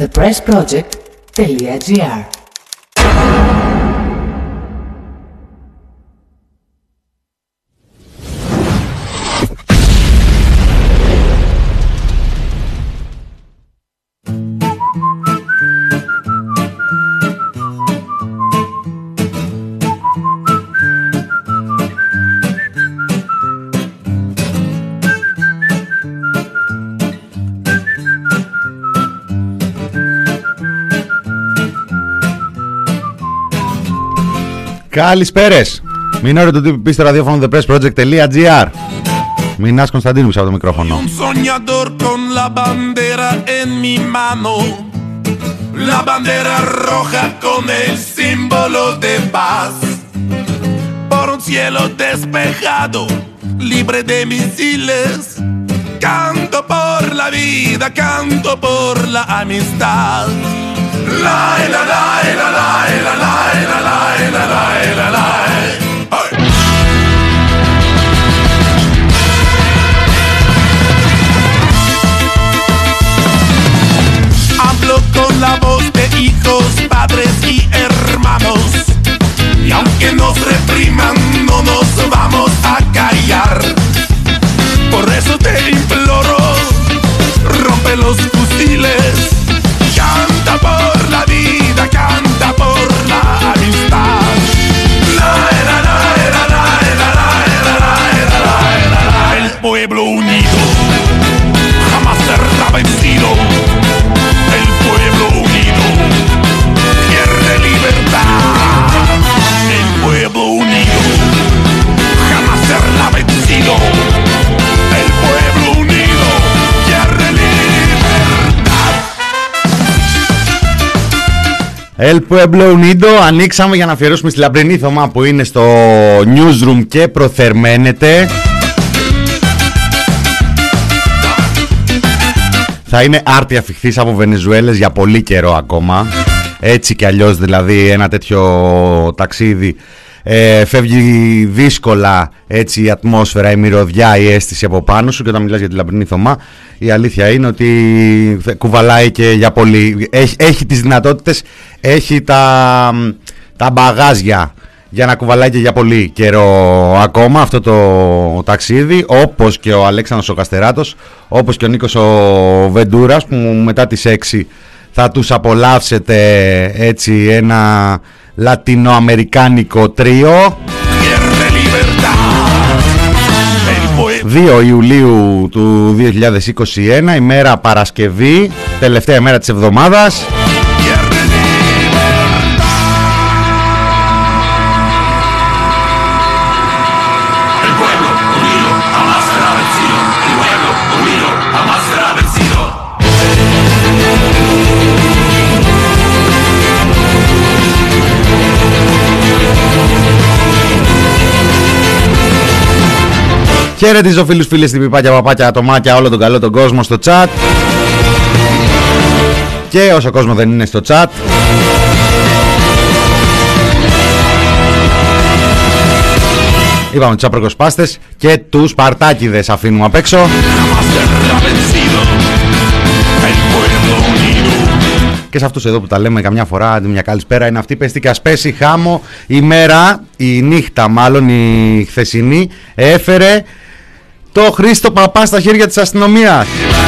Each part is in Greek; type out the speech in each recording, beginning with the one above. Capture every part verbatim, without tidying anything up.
the press project dot g r. Καλησπέρες. Μην το τι πει στο ραδιόφωνο the press project dot g r. Μινάς Κωνσταντίνου από το μικρόφωνο. La bandera roja con el símbolo de paz. Por un cielo despejado, libre de misiles. Canto por la vida, canto por la amistad. La la la la la la la la la la la la. Hablo con la voz de hijos, padres y hermanos. Y aunque nos repriman, no nos vamos a callar. Por eso te imploro, rompe los fusiles. Canta por la vida, canta por la amistad. La, la, la, la, la, la, la, la, la, la, la. El pueblo unido jamás será vencido. El pueblo unido quiere libertad. El pueblo unido jamás será vencido. El pueblo unido quiere libertad. El Pueblo Unido. Ανοίξαμε για να αφιερώσουμε στη λαμπρινή Θωμά που είναι στο newsroom και προθερμαίνεται. Θα είναι άρτια φιχθής από Βενεζουέλες για πολύ καιρό ακόμα. Έτσι κι αλλιώς δηλαδή ένα τέτοιο ταξίδι ε, φεύγει δύσκολα έτσι η ατμόσφαιρα, η μυρωδιά, η αίσθηση από πάνω σου. Και όταν μιλάς για τη λαμπρινή Θωμά, η αλήθεια είναι ότι κουβαλάει και για πολύ. Έχει, έχει τις δυνατότητες, έχει τα, τα μπαγάζια για να κουβαλάει και για πολύ καιρό ακόμα αυτό το ταξίδι, όπως και ο Αλέξανδρος ο Καστεράτος, όπως και ο Νίκος ο Βεντούρας, που μετά τις έξι θα τους απολαύσετε έτσι ένα λατινοαμερικάνικο τρίο. δύο Ιουλίου του δύο χιλιάδες είκοσι ένα, ημέρα Παρασκευή, τελευταία ημέρα της εβδομάδας. Χαιρετίζω φίλους, φίλες, την πιπάκια, παπάκια, ατομάκια, όλο τον καλό τον κόσμο στο chat. Και όσο κόσμο δεν είναι στο chat, είπαμε τους απροκοσπάστες και τους Σπαρτάκηδες αφήνουμε απ' έξω. Και σε αυτούς εδώ που τα λέμε καμιά φορά, μια καλησπέρα είναι αυτή, πέστη και ας πέσει χάμο. Η μέρα, η νύχτα μάλλον, η χθεσινή, έφερε το Χρήστο Παπά στα χέρια της αστυνομίας.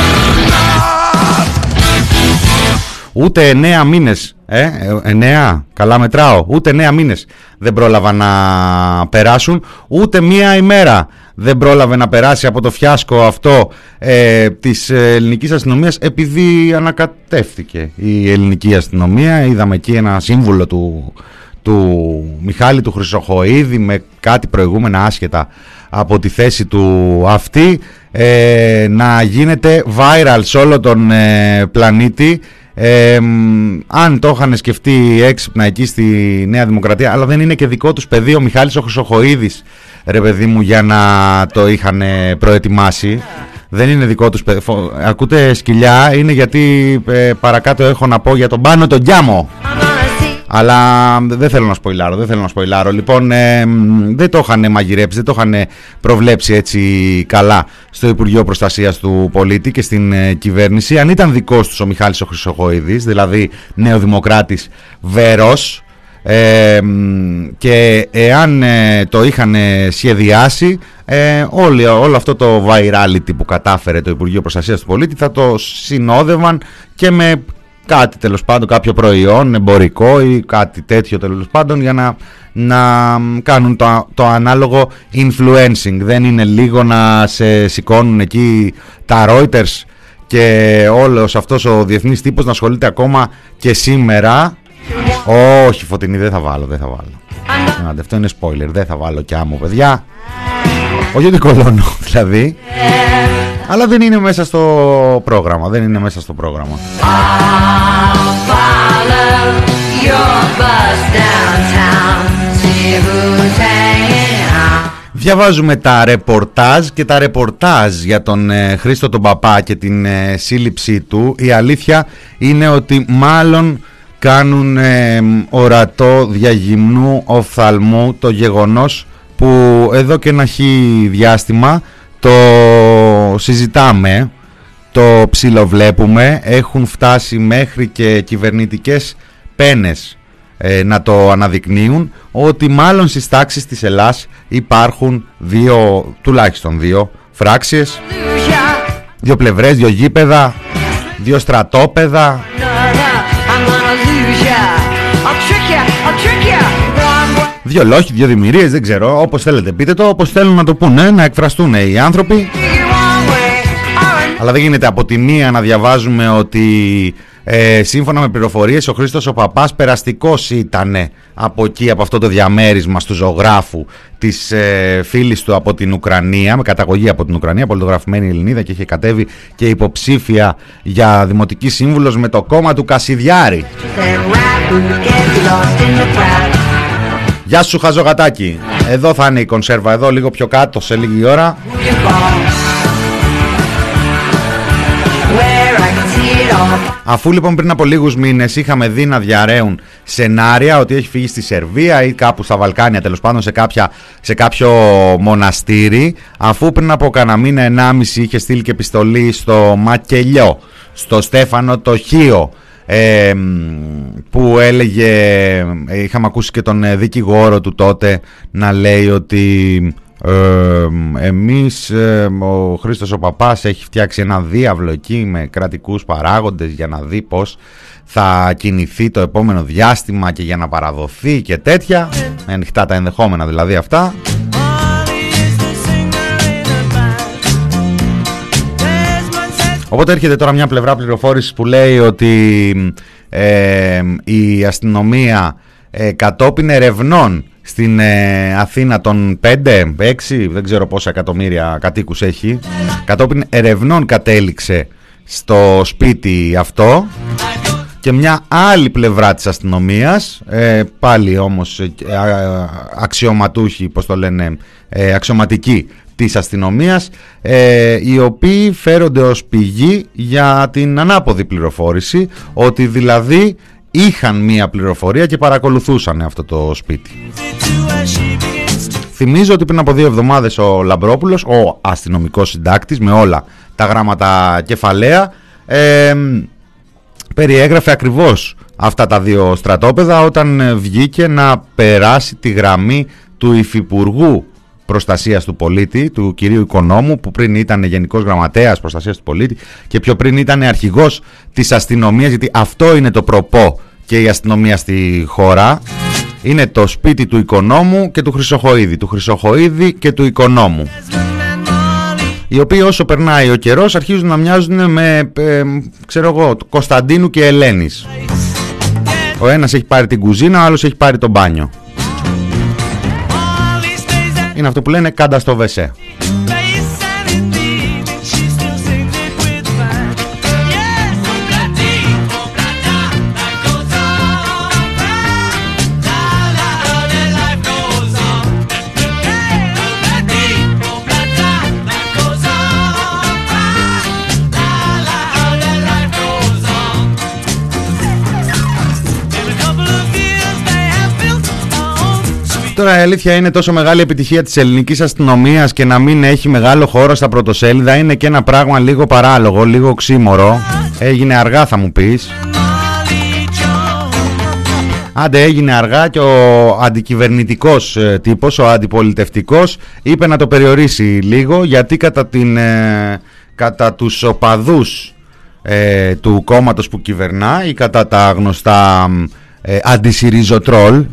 Ούτε εννέα μήνες, ε, εννέα, καλά μετράω, ούτε εννέα μήνες δεν πρόλαβαν να περάσουν, ούτε μία ημέρα δεν πρόλαβε να περάσει από το φιάσκο αυτό ε, της ελληνικής αστυνομίας, επειδή ανακατεύθηκε η ελληνική αστυνομία. Είδαμε εκεί ένα σύμβουλο του, του Μιχάλη του Χρυσοχοΐδη με κάτι προηγούμενα άσχετα από τη θέση του αυτή ε, να γίνεται viral σε όλο τον ε, πλανήτη. Ε, αν το είχαν σκεφτεί έξυπνα εκεί στη Νέα Δημοκρατία, αλλά δεν είναι και δικό τους παιδί ο Μιχάλης ο Χρυσοχοΐδης, ρε παιδί μου, για να το είχαν προετοιμάσει. Δεν είναι δικό τους παιδί. Ακούτε σκυλιά, είναι γιατί ε, παρακάτω έχω να πω για τον Πάνο τον Γκιάμο. Αλλά δεν θέλω να σποιλάρω, δεν θέλω να σποιλάρω. Λοιπόν, ε, δεν το είχαν μαγειρέψει, δεν το είχαν προβλέψει έτσι καλά στο Υπουργείο Προστασίας του Πολίτη και στην ε, κυβέρνηση. Αν ήταν δικός τους ο Μιχάλης ο Χρυσοχοΐδης, δηλαδή νεοδημοκράτης βερός, ε, και εάν ε, το είχαν σχεδιάσει, ε, όλη, όλο αυτό το virality που κατάφερε το Υπουργείο Προστασίας του Πολίτη θα το συνόδευαν και με κάτι τέλος πάντων, κάποιο προϊόν εμπορικό ή κάτι τέτοιο τέλος πάντων, για να, να κάνουν το, το ανάλογο influencing. Δεν είναι λίγο να σε σηκώνουν εκεί τα Reuters και όλος αυτός ο διεθνής τύπος να ασχολείται ακόμα και σήμερα. Όχι, Φωτεινή, δεν θα βάλω, δεν θα βάλω. Άντε, αυτό είναι spoiler, δεν θα βάλω κι άμμο, παιδιά. Όχι ότι κολώνω δηλαδή, αλλά δεν είναι μέσα στο πρόγραμμα, δεν είναι μέσα στο πρόγραμμα. Διαβάζουμε τα ρεπορτάζ και τα ρεπορτάζ για τον ε, Χρήστο τον Παπά και την ε, σύλληψή του. Η αλήθεια είναι ότι μάλλον κάνουν ε, ορατό διαγυμνού οφθαλμού το γεγονός που εδώ και ένα χι διάστημα το συζητάμε, το ψιλοβλέπουμε, έχουν φτάσει μέχρι και κυβερνητικές πένες ε, να το αναδεικνύουν, ότι μάλλον στις τάξεις της Ελλάς υπάρχουν δύο, τουλάχιστον δύο φράξεις, δύο πλευρές, δύο γήπεδα, δύο στρατόπεδα. Δύο λόγοι, δύο δημιουργίες, δεν ξέρω, όπως θέλετε πείτε το, όπως θέλουν να το πούνε, να εκφραστούν οι άνθρωποι. Αλλά δεν γίνεται από τη μία να διαβάζουμε ότι ε, σύμφωνα με πληροφορίες ο Χρήστος ο Παπάς περαστικός ήτανε από εκεί, από αυτό το διαμέρισμα του ζωγράφου της ε, φίλης του από την Ουκρανία, με καταγωγή από την Ουκρανία, πολιτογραφημένη Ελληνίδα, και είχε κατέβει και υποψήφια για δημοτική σύμβουλος με το κόμμα του Κασιδιάρη. Γεια σου χαζογατάκι. Εδώ θα είναι η κονσέρβα, εδώ λίγο πιο κάτω σε λίγη ώρα. Αφού λοιπόν πριν από λίγους μήνες είχαμε δει να διαρρέουν σενάρια ότι έχει φύγει στη Σερβία ή κάπου στα Βαλκάνια, τέλος πάντων σε, κάποια, σε κάποιο μοναστήρι, αφού πριν από κανένα μήνα ενάμιση είχε στείλει και επιστολή στο Μακελιό, στο Στέφανο το Χίο, Ε, που έλεγε, είχαμε ακούσει και τον δικηγόρο του τότε να λέει ότι ε, εμείς, ε, ο Χρήστος ο Παπάς έχει φτιάξει ένα διάβλο εκεί με κρατικούς παράγοντες για να δει πως θα κινηθεί το επόμενο διάστημα και για να παραδοθεί και τέτοια, ανοιχτά τα ενδεχόμενα δηλαδή αυτά. Οπότε έρχεται τώρα μια πλευρά πληροφόρησης που λέει ότι ε, η αστυνομία ε, κατόπιν ερευνών στην ε, Αθήνα των πέντε, έξι, δεν ξέρω πόσα εκατομμύρια κατοίκους έχει, κατόπιν ερευνών κατέληξε στο σπίτι αυτό. Και μια άλλη πλευρά της αστυνομίας, ε, πάλι όμως ε, αξιωματούχοι, πώς το λένε, ε, αξιωματικοί της αστυνομίας, ε, οι οποίοι φέρονται ως πηγή για την ανάποδη πληροφόρηση, ότι δηλαδή είχαν μία πληροφορία και παρακολουθούσαν αυτό το σπίτι. Θυμίζω ότι πριν από δύο εβδομάδες ο Λαμπρόπουλος, ο αστυνομικός συντάκτης με όλα τα γράμματα κεφαλαία, ε, περιέγραφε ακριβώς αυτά τα δύο στρατόπεδα όταν βγήκε να περάσει τη γραμμή του Υφυπουργού Προστασίας του Πολίτη, του κυρίου Οικονόμου, που πριν ήταν Γενικός Γραμματέας Προστασίας του Πολίτη και πιο πριν ήταν αρχηγός της αστυνομίας, γιατί αυτό είναι το προπό και η αστυνομία στη χώρα. Είναι το σπίτι του Οικονόμου και του Χρυσοχοΐδη, του Χρυσοχοΐδη και του Οικονόμου, οι οποίοι όσο περνάει ο καιρός αρχίζουν να μοιάζουν με, ε, ξέρω εγώ, Κωνσταντίνου και Ελένης. Ο ένας έχει πάρει την κουζίνα, ο άλλος έχει πάρει το μπάνιο. Είναι αυτό που λένε κάντα στο βεσέ. Τώρα η αλήθεια είναι, τόσο μεγάλη επιτυχία της ελληνικής αστυνομίας και να μην έχει μεγάλο χώρο στα πρωτοσέλιδα είναι και ένα πράγμα λίγο παράλογο, λίγο οξύμορο. Έγινε αργά θα μου πεις. Άντε έγινε αργά και ο αντικυβερνητικός τύπος, ο αντιπολιτευτικός, είπε να το περιορίσει λίγο, γιατί κατά, την, ε, κατά τους οπαδούς ε, του κόμματος που κυβερνά ή κατά τα γνωστά ε, αντισυριζοτρόλ,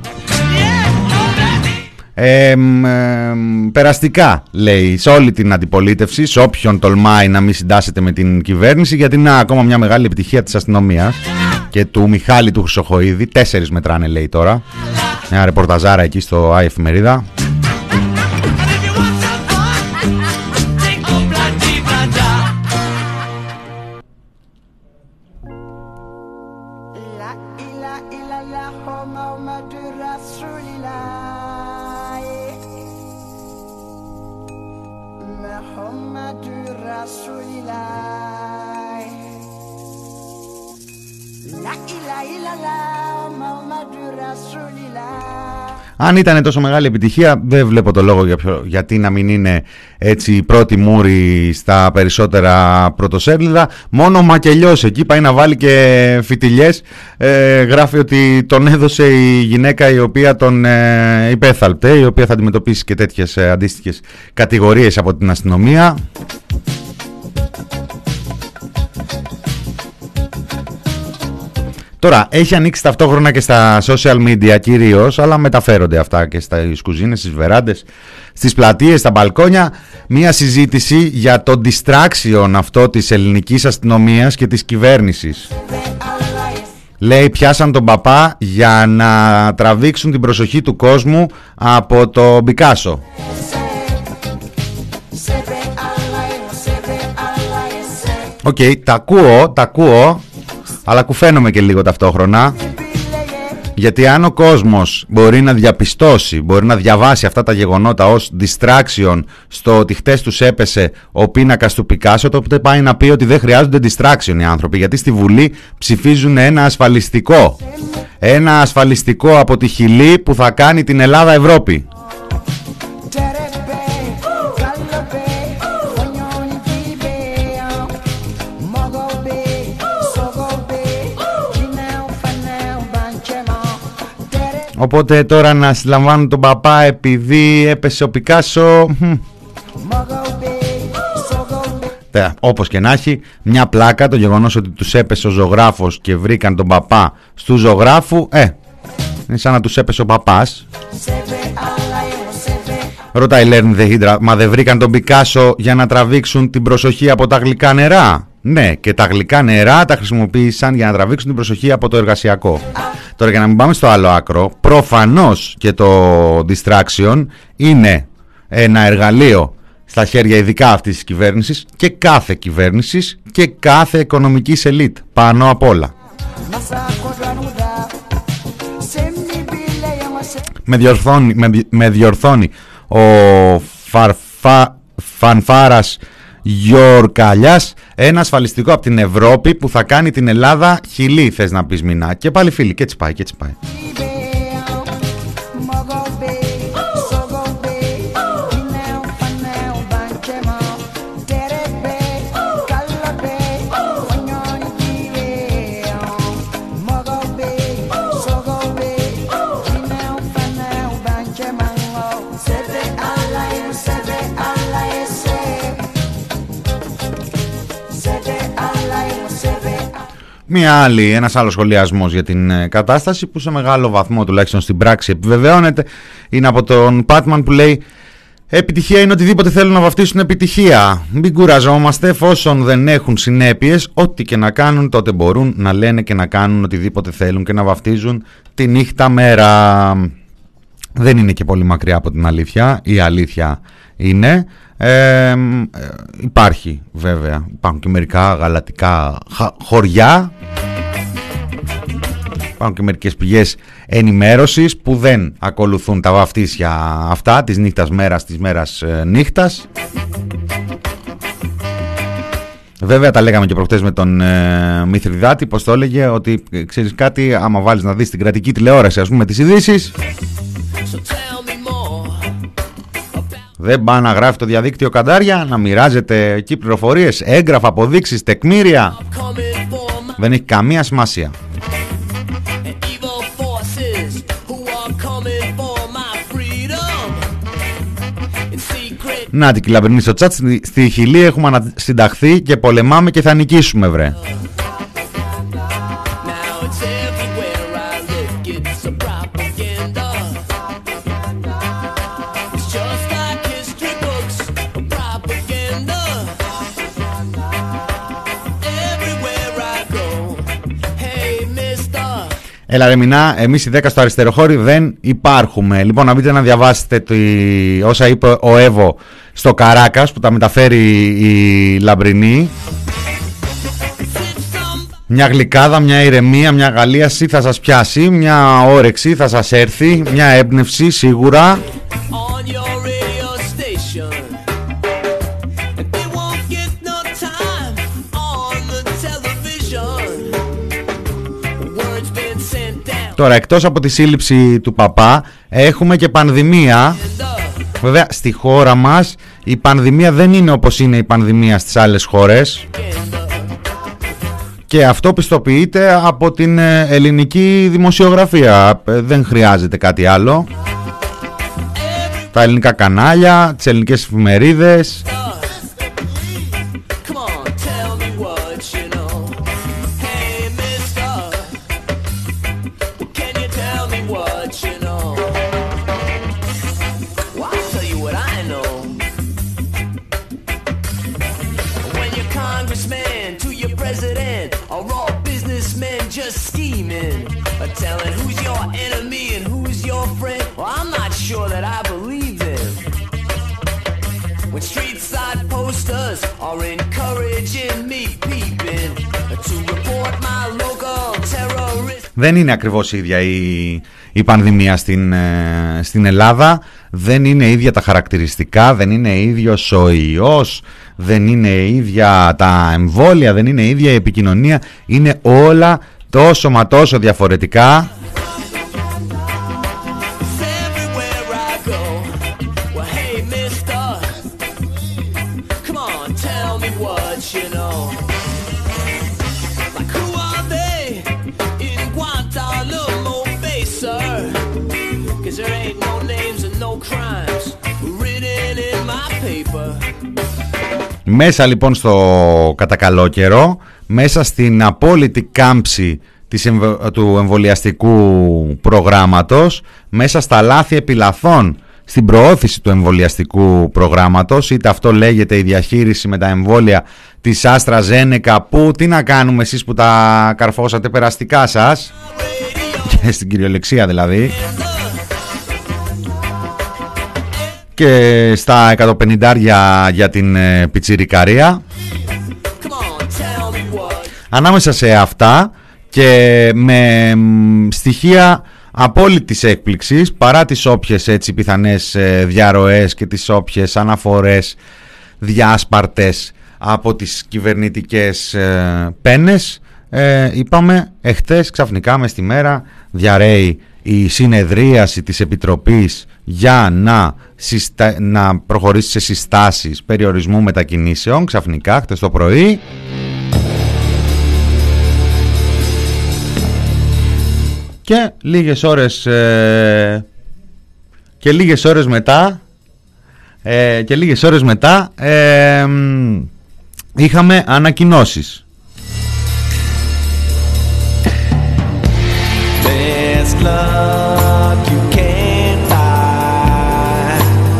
Ε, ε, περαστικά λέει σε όλη την αντιπολίτευση, σε όποιον τολμάει να μην συντάσσεται με την κυβέρνηση, γιατί είναι ακόμα μια μεγάλη επιτυχία της αστυνομίας και του Μιχάλη του Χρυσοχοΐδη. Τέσσερις μετράνε λέει τώρα. Μια ρεπορταζάρα εκεί στο Άι Εφημερίδα. Αν ήταν τόσο μεγάλη επιτυχία, δεν βλέπω το λόγο για ποιο, γιατί να μην είναι έτσι η πρώτη μούρη στα περισσότερα πρωτοσέλιδα. Μόνο ο Μακελιός εκεί πάει να βάλει και φιτιλιές. Ε, γράφει ότι τον έδωσε η γυναίκα η οποία τον ε, υπέθαλπτε, η οποία θα αντιμετωπίσει και τέτοιες ε, αντίστοιχες κατηγορίες από την αστυνομία. Τώρα, έχει ανοίξει ταυτόχρονα και στα social media κυρίως, αλλά μεταφέρονται αυτά και στις κουζίνες, στις βεράντες, στις πλατείες, στα μπαλκόνια, μία συζήτηση για το distraction αυτό της ελληνικής αστυνομίας και της κυβέρνησης. Λέει, πιάσαν τον παπά για να τραβήξουν την προσοχή του κόσμου από το Πικάσο. Οκ, okay, τα ακούω, τα ακούω. Αλλά κουφαίνομαι και λίγο ταυτόχρονα, γιατί αν ο κόσμος μπορεί να διαπιστώσει, μπορεί να διαβάσει αυτά τα γεγονότα ως distraction στο ότι χτες τους έπεσε ο πίνακας του Πικάσο, τότε πάει να πει ότι δεν χρειάζονται distraction οι άνθρωποι, γιατί στη Βουλή ψηφίζουν ένα ασφαλιστικό. Ένα ασφαλιστικό από τη Χιλή που θα κάνει την Ελλάδα Ευρώπη. Οπότε τώρα να συλλαμβάνουν τον παπά επειδή έπεσε ο Πικάσο. Τε, όπως και να έχει, μια πλάκα το γεγονός ότι τους έπεσε ο ζωγράφος και βρήκαν τον παπά στου ζωγράφου. Ε, είναι σαν να τους έπεσε ο παπάς. Ρωτάει Learn the Hydra, μα δεν βρήκαν τον Πικάσο για να τραβήξουν την προσοχή από τα γλυκά νερά? Ναι, και τα γλυκά νερά τα χρησιμοποίησαν για να τραβήξουν την προσοχή από το εργασιακό. Τώρα, για να μην πάμε στο άλλο άκρο, προφανώς και το distraction είναι ένα εργαλείο στα χέρια ειδικά αυτής της κυβέρνησης και κάθε κυβέρνησης και κάθε οικονομικής ελίτ, πάνω απ' όλα. Με διορθώνει, με, με διορθώνει ο Φαρφα, Φανφάρας Γιορκαλιάς, ένα ασφαλιστικό από την Ευρώπη που θα κάνει την Ελλάδα Χιλή, θες να πεις Μινά? Και πάλι φίλοι, και έτσι πάει, και έτσι πάει. Μία άλλη, ένας άλλος σχολιασμός για την ε, κατάσταση που σε μεγάλο βαθμό, τουλάχιστον στην πράξη, επιβεβαιώνεται, είναι από τον Πάτμαν που λέει: επιτυχία είναι οτιδήποτε θέλουν να βαφτίσουν επιτυχία. Μην κουραζόμαστε, εφόσον δεν έχουν συνέπειες, ό,τι και να κάνουν τότε μπορούν να λένε και να κάνουν οτιδήποτε θέλουν και να βαφτίζουν τη νύχτα μέρα. Δεν είναι και πολύ μακριά από την αλήθεια, η αλήθεια είναι. Ε, ε, υπάρχει βέβαια, υπάρχουν και μερικά γαλατικά χωριά, υπάρχουν και μερικές πηγές ενημέρωσης που δεν ακολουθούν τα βαφτίσια αυτά της νύχτας μέρας, της μέρας ε, νύχτας. Βέβαια τα λέγαμε και προχτές με τον ε, Μηθριδάτη, πως το έλεγε, ότι ξέρεις κάτι, άμα βάλεις να δεις την κρατική τηλεόραση, ας πούμε, τις ειδήσεις, Δεν πάει να γράφει το διαδίκτυο καντάρια, να μοιράζεται εκεί πληροφορίες, έγγραφα, αποδείξεις, τεκμήρια. Δεν έχει καμία σημασία. Να την Λαμπρινή στο chat, στη, στη Χιλή έχουμε ανασυνταχθεί και πολεμάμε και θα νικήσουμε, βρε. Έλα ρε Μινά, εμείς οι δέκα στο αριστεροχώρι δεν υπάρχουμε. Λοιπόν, να μπείτε να διαβάσετε το, όσα είπε ο Εύω στο Καράκας που τα μεταφέρει η Λαμπρινή. Μια γλυκάδα, μια ηρεμία, μια γαλίαση θα σας πιάσει, μια όρεξη θα σας έρθει, μια έμπνευση σίγουρα. Τώρα, εκτός από τη σύλληψη του παπά, έχουμε και πανδημία. Βέβαια, στη χώρα μας η πανδημία δεν είναι όπως είναι η πανδημία στις άλλες χώρες. Και αυτό πιστοποιείται από την ελληνική δημοσιογραφία. Δεν χρειάζεται κάτι άλλο. Τα ελληνικά κανάλια, τις ελληνικές εφημερίδες. Δεν είναι ακριβώς η ίδια η, η πανδημία στην, ε, στην Ελλάδα. Δεν είναι ίδια τα χαρακτηριστικά, δεν είναι ίδιος ο ιός, δεν είναι ίδια τα εμβόλια, δεν είναι ίδια η επικοινωνία. Είναι όλα τόσο μα τόσο διαφορετικά. Μέσα λοιπόν στο κατά καλό καιρό, μέσα στην απόλυτη κάμψη της εμβ... του εμβολιαστικού προγράμματος, μέσα στα λάθη επιλαθών στην προώθηση του εμβολιαστικού προγράμματος, είτε αυτό λέγεται η διαχείριση με τα εμβόλια της AstraZeneca, που τι να κάνουμε εσείς που τα καρφώσατε περαστικά σας, και στην κυριολεξία δηλαδή, και στα εκατόν πενήντα για την ε, πιτσιρικαρία. Ανάμεσα σε αυτά και με μ, στοιχεία απόλυτης έκπληξης, παρά τις όποιες έτσι πιθανές ε, διαρροές και τις όποιες αναφορές διάσπαρτες από τις κυβερνητικές ε, πένες, ε, είπαμε εχθές ξαφνικά μες τη μέρα διαρρέει η συνεδρίαση της Επιτροπής για να, συστα... να προχωρήσει σε συστάσεις περιορισμού μετακινήσεων. Ξαφνικά χτες το πρωί και λίγες ώρες ε... και λίγες ώρες μετά ε... και λίγες ώρες μετά ε... είχαμε ανακοινώσεις. Luck you can't buy.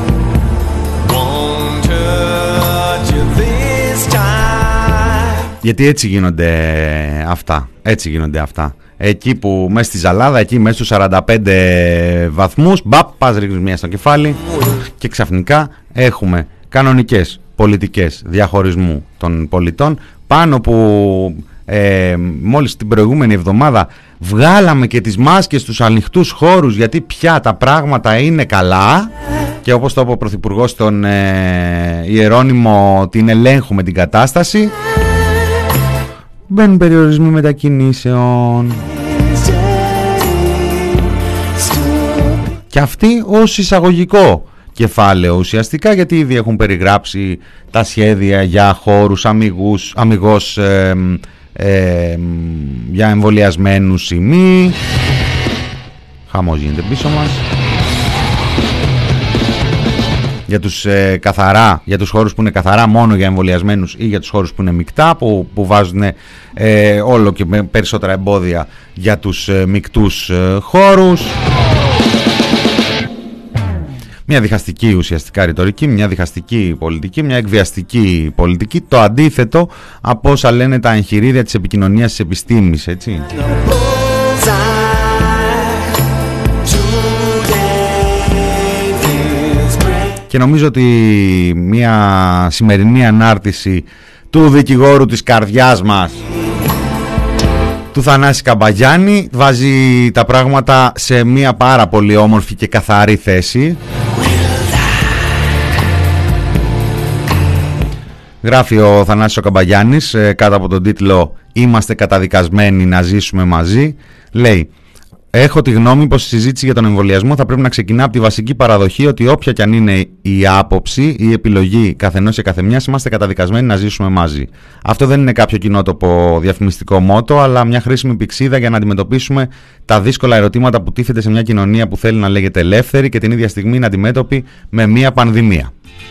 Won't hurt you this time. Γιατί έτσι γίνονται αυτά. Έτσι γίνονται αυτά. Εκεί που μέσα στη ζαλάδα, εκεί μέσα στους σαράντα πέντε βαθμούς, μπαπ, πας ρίχνεις μία στο κεφάλι και ξαφνικά έχουμε κανονικές πολιτικές διαχωρισμού των πολιτών, πάνω που ε, μόλις την προηγούμενη εβδομάδα βγάλαμε και τις μάσκες στους ανοιχτούς χώρους, γιατί πια τα πράγματα είναι καλά και όπως το είπε ο Πρωθυπουργός στον ε, Ιερώνυμο, την ελέγχουμε την κατάσταση. Μπαίνουν περιορισμοί μετακινήσεων και αυτοί ως εισαγωγικό. κεφάλαιο ουσιαστικά, γιατί ήδη έχουν περιγράψει τα σχέδια για χώρους αμυγούς, αμυγός ε, ε, για εμβολιασμένους ή μη. Χαμός γίνεται πίσω μας. Για τους, ε, καθαρά, για τους χώρους που είναι καθαρά μόνο για εμβολιασμένους ή για τους χώρους που είναι μεικτά, που, που βάζουν ε, όλο και περισσότερα εμπόδια για τους ε, μεικτούς ε, χώρους. Μια διχαστική ουσιαστικά ρητορική, μια διχαστική πολιτική, μια εκβιαστική πολιτική, το αντίθετο από όσα λένε τα εγχειρίδια της επικοινωνίας της επιστήμης, έτσι. Και νομίζω ότι μια σημερινή ανάρτηση του δικηγόρου της καρδιάς μας, του Θανάση Καμπαγιάννη, βάζει τα πράγματα σε μια πάρα πολύ όμορφη και καθαρή θέση. Γράφει ο Θανάσης ο Καμπαγιάννης ε, κάτω από τον τίτλο «Είμαστε καταδικασμένοι να ζήσουμε μαζί». Λέει: έχω τη γνώμη πως η συζήτηση για τον εμβολιασμό θα πρέπει να ξεκινά από τη βασική παραδοχή ότι όποια κι αν είναι η άποψη ή η επιλογή καθενός και καθεμιάς, είμαστε καταδικασμένοι να ζήσουμε μαζί. Αυτό δεν είναι κάποιο κοινότοπο διαφημιστικό μότο, αλλά μια χρήσιμη πηξίδα για να αντιμετωπίσουμε τα δύσκολα ερωτήματα που τίθεται σε μια κοινωνία που θέλει να λέγεται ελεύθερη και την ίδια στιγμή είναι αντιμέτωπη με μια πανδημία.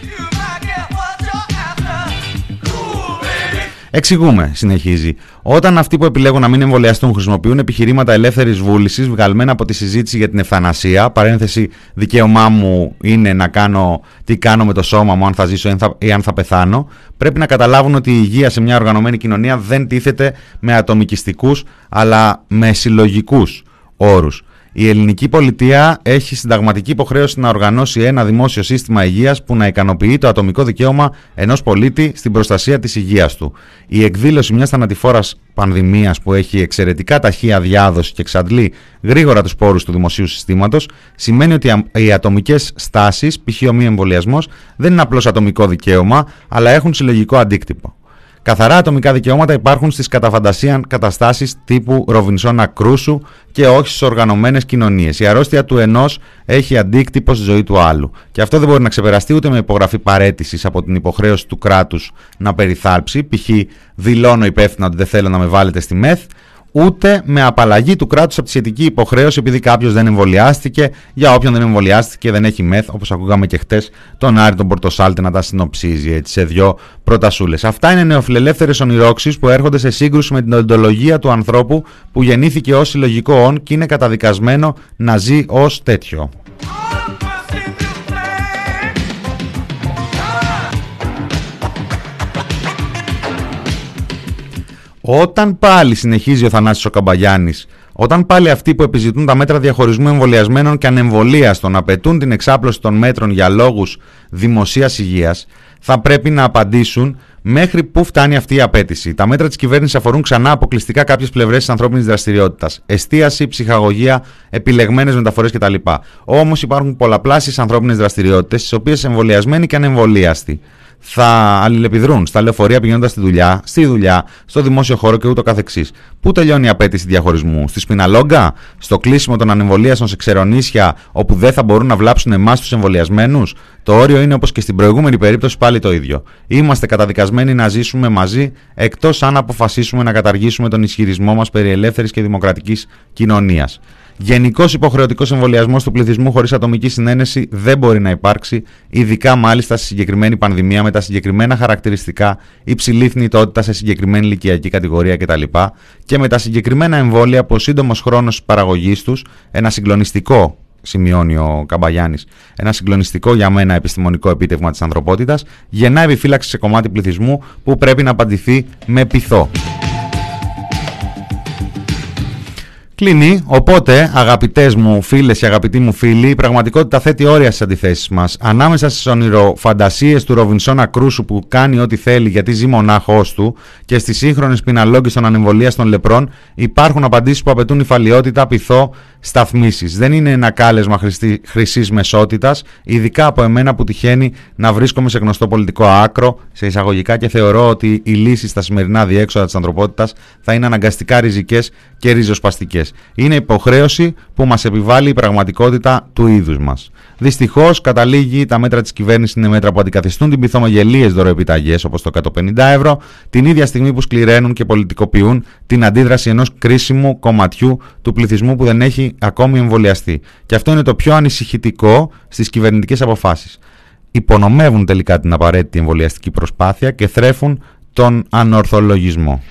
Εξηγούμε, συνεχίζει. Όταν αυτοί που επιλέγουν να μην εμβολιαστούν χρησιμοποιούν επιχειρήματα ελεύθερης βούλησης βγαλμένα από τη συζήτηση για την ευθανασία, παρένθεση δικαίωμά μου είναι να κάνω τι κάνω με το σώμα μου, αν θα ζήσω ή αν θα πεθάνω, πρέπει να καταλάβουν ότι η υγεία σε μια οργανωμένη κοινωνία δεν τίθεται με ατομικιστικούς αλλά με συλλογικούς όρους. Η ελληνική πολιτεία έχει συνταγματική υποχρέωση να οργανώσει ένα δημόσιο σύστημα υγείας που να ικανοποιεί το ατομικό δικαίωμα ενός πολίτη στην προστασία της υγείας του. Η εκδήλωση μιας θανατηφόρας πανδημίας που έχει εξαιρετικά ταχεία διάδοση και εξαντλεί γρήγορα τους πόρους του δημοσίου συστήματος σημαίνει ότι οι ατομικές στάσεις, π.χ. ο μη εμβολιασμός, δεν είναι απλώς ατομικό δικαίωμα, αλλά έχουν συλλογικό αντίκτυπο. Καθαρά ατομικά δικαιώματα υπάρχουν στις καταφαντασίαν καταστάσεις τύπου Ροβινσόνα Κρούσου και όχι στις οργανωμένες κοινωνίες. Η αρρώστια του ενός έχει αντίκτυπο στη ζωή του άλλου. Και αυτό δεν μπορεί να ξεπεραστεί ούτε με υπογραφή παραίτησης από την υποχρέωση του κράτους να περιθάλψει, π.χ. δηλώνω υπεύθυνα ότι δεν θέλω να με βάλετε στη μεθ, ούτε με απαλλαγή του κράτους από τη σχετική υποχρέωση επειδή κάποιος δεν εμβολιάστηκε, για όποιον δεν εμβολιάστηκε δεν έχει μεθ, όπως ακούγαμε και χτες τον Άρη τον Πορτοσάλτη να τα συνοψίζει έτσι, σε δυο προτασούλες. Αυτά είναι νεοφιλελεύθερες ονειρόξεις που έρχονται σε σύγκρουση με την οντολογία του ανθρώπου που γεννήθηκε ως συλλογικό όν και είναι καταδικασμένο να ζει ως τέτοιο. Όταν πάλι, συνεχίζει ο Θανάσης ο Καμπαγιάννης, όταν πάλι αυτοί που επιζητούν τα μέτρα διαχωρισμού εμβολιασμένων και ανεμβολίαστων απαιτούν την εξάπλωση των μέτρων για λόγους δημοσίας υγείας, θα πρέπει να απαντήσουν μέχρι πού φτάνει αυτή η απέτηση. Τα μέτρα της κυβέρνησης αφορούν ξανά αποκλειστικά κάποιες πλευρές της ανθρώπινης δραστηριότητας. Εστίαση, ψυχαγωγία, επιλεγμένες μεταφορές κτλ. Όμως υπάρχουν πολλαπλάσεις ανθρώπινες δραστηριότητες, στις οποίες εμβολιασμένοι και ανεμβολίαστοι θα αλληλεπιδρούν στα λεωφορεία πηγαίνοντας στη δουλειά, στη δουλειά, στο δημόσιο χώρο και ούτω καθεξής. Πού τελειώνει η απέτηση διαχωρισμού? Στη Σπιναλόγκα, στο κλείσιμο των ανεμβολίαστων σε ξερονίσια όπου δεν θα μπορούν να βλάψουν εμάς τους εμβολιασμένους? Το όριο είναι όπως και στην προηγούμενη περίπτωση πάλι το ίδιο. Είμαστε καταδικασμένοι να ζήσουμε μαζί, εκτός αν αποφασίσουμε να καταργήσουμε τον ισχυρισμό μας περί ελεύθερης και δημοκρατικής κοινωνίας. Γενικός υποχρεωτικός εμβολιασμός του πληθυσμού χωρίς ατομική συνένεση δεν μπορεί να υπάρξει, ειδικά μάλιστα στη συγκεκριμένη πανδημία με τα συγκεκριμένα χαρακτηριστικά, υψηλή θνητότητα σε συγκεκριμένη ηλικιακή κατηγορία κτλ. Και με τα συγκεκριμένα εμβόλια που ο σύντομος χρόνος παραγωγής τους, ένα συγκλονιστικό, σημειώνει ο Καμπαγιάννης, ένα συγκλονιστικό για μένα επιστημονικό επίτευγμα της ανθρωπότητας, γεννά επιφύλαξη σε κομμάτι πληθυσμού που πρέπει να απαντηθεί με πειθό. Κλείνει, οπότε αγαπητές μου φίλες και αγαπητοί μου φίλοι, η πραγματικότητα θέτει όρια στις αντιθέσεις μας. Ανάμεσα στις ονειροφαντασίες του Ροβινσόνα Κρούσου που κάνει ό,τι θέλει γιατί ζει μονάχος του και στις σύγχρονες πιναλόγγες των ανεμβολίαστων λεπρών υπάρχουν απαντήσεις που απαιτούν υφαλιότητα, πειθό, σταθμίσεις. Δεν είναι ένα κάλεσμα χρυσής μεσότητας, ειδικά από εμένα που τυχαίνει να βρίσκομαι σε γνωστό πολιτικό άκρο, σε εισαγωγικά, και θεωρώ ότι οι λύσεις στα σημερινά διέξοδα της ανθρωπότητας θα είναι αναγκαστικά ριζικές και ριζοσπαστικές. συνθήκες είναι υποχρέωση που μας επιβάλλει η πραγματικότητα του είδους μας. Δυστυχώς, καταλήγει, τα μέτρα της κυβέρνησης είναι μέτρα που αντικαθιστούν την πειθομογελίες δωροεπιταγές όπως το εκατόν πενήντα ευρώ, την ίδια στιγμή που σκληραίνουν και πολιτικοποιούν την αντίδραση ενός κρίσιμου κομματιού του πληθυσμού που δεν έχει ακόμη εμβολιαστεί. Και αυτό είναι το πιο ανησυχητικό στις κυβερνητικές αποφάσεις. Υπονομεύουν τελικά την απαραίτητη εμβολιαστική προσπάθεια και θρέφουν τον ανορθολογισμό.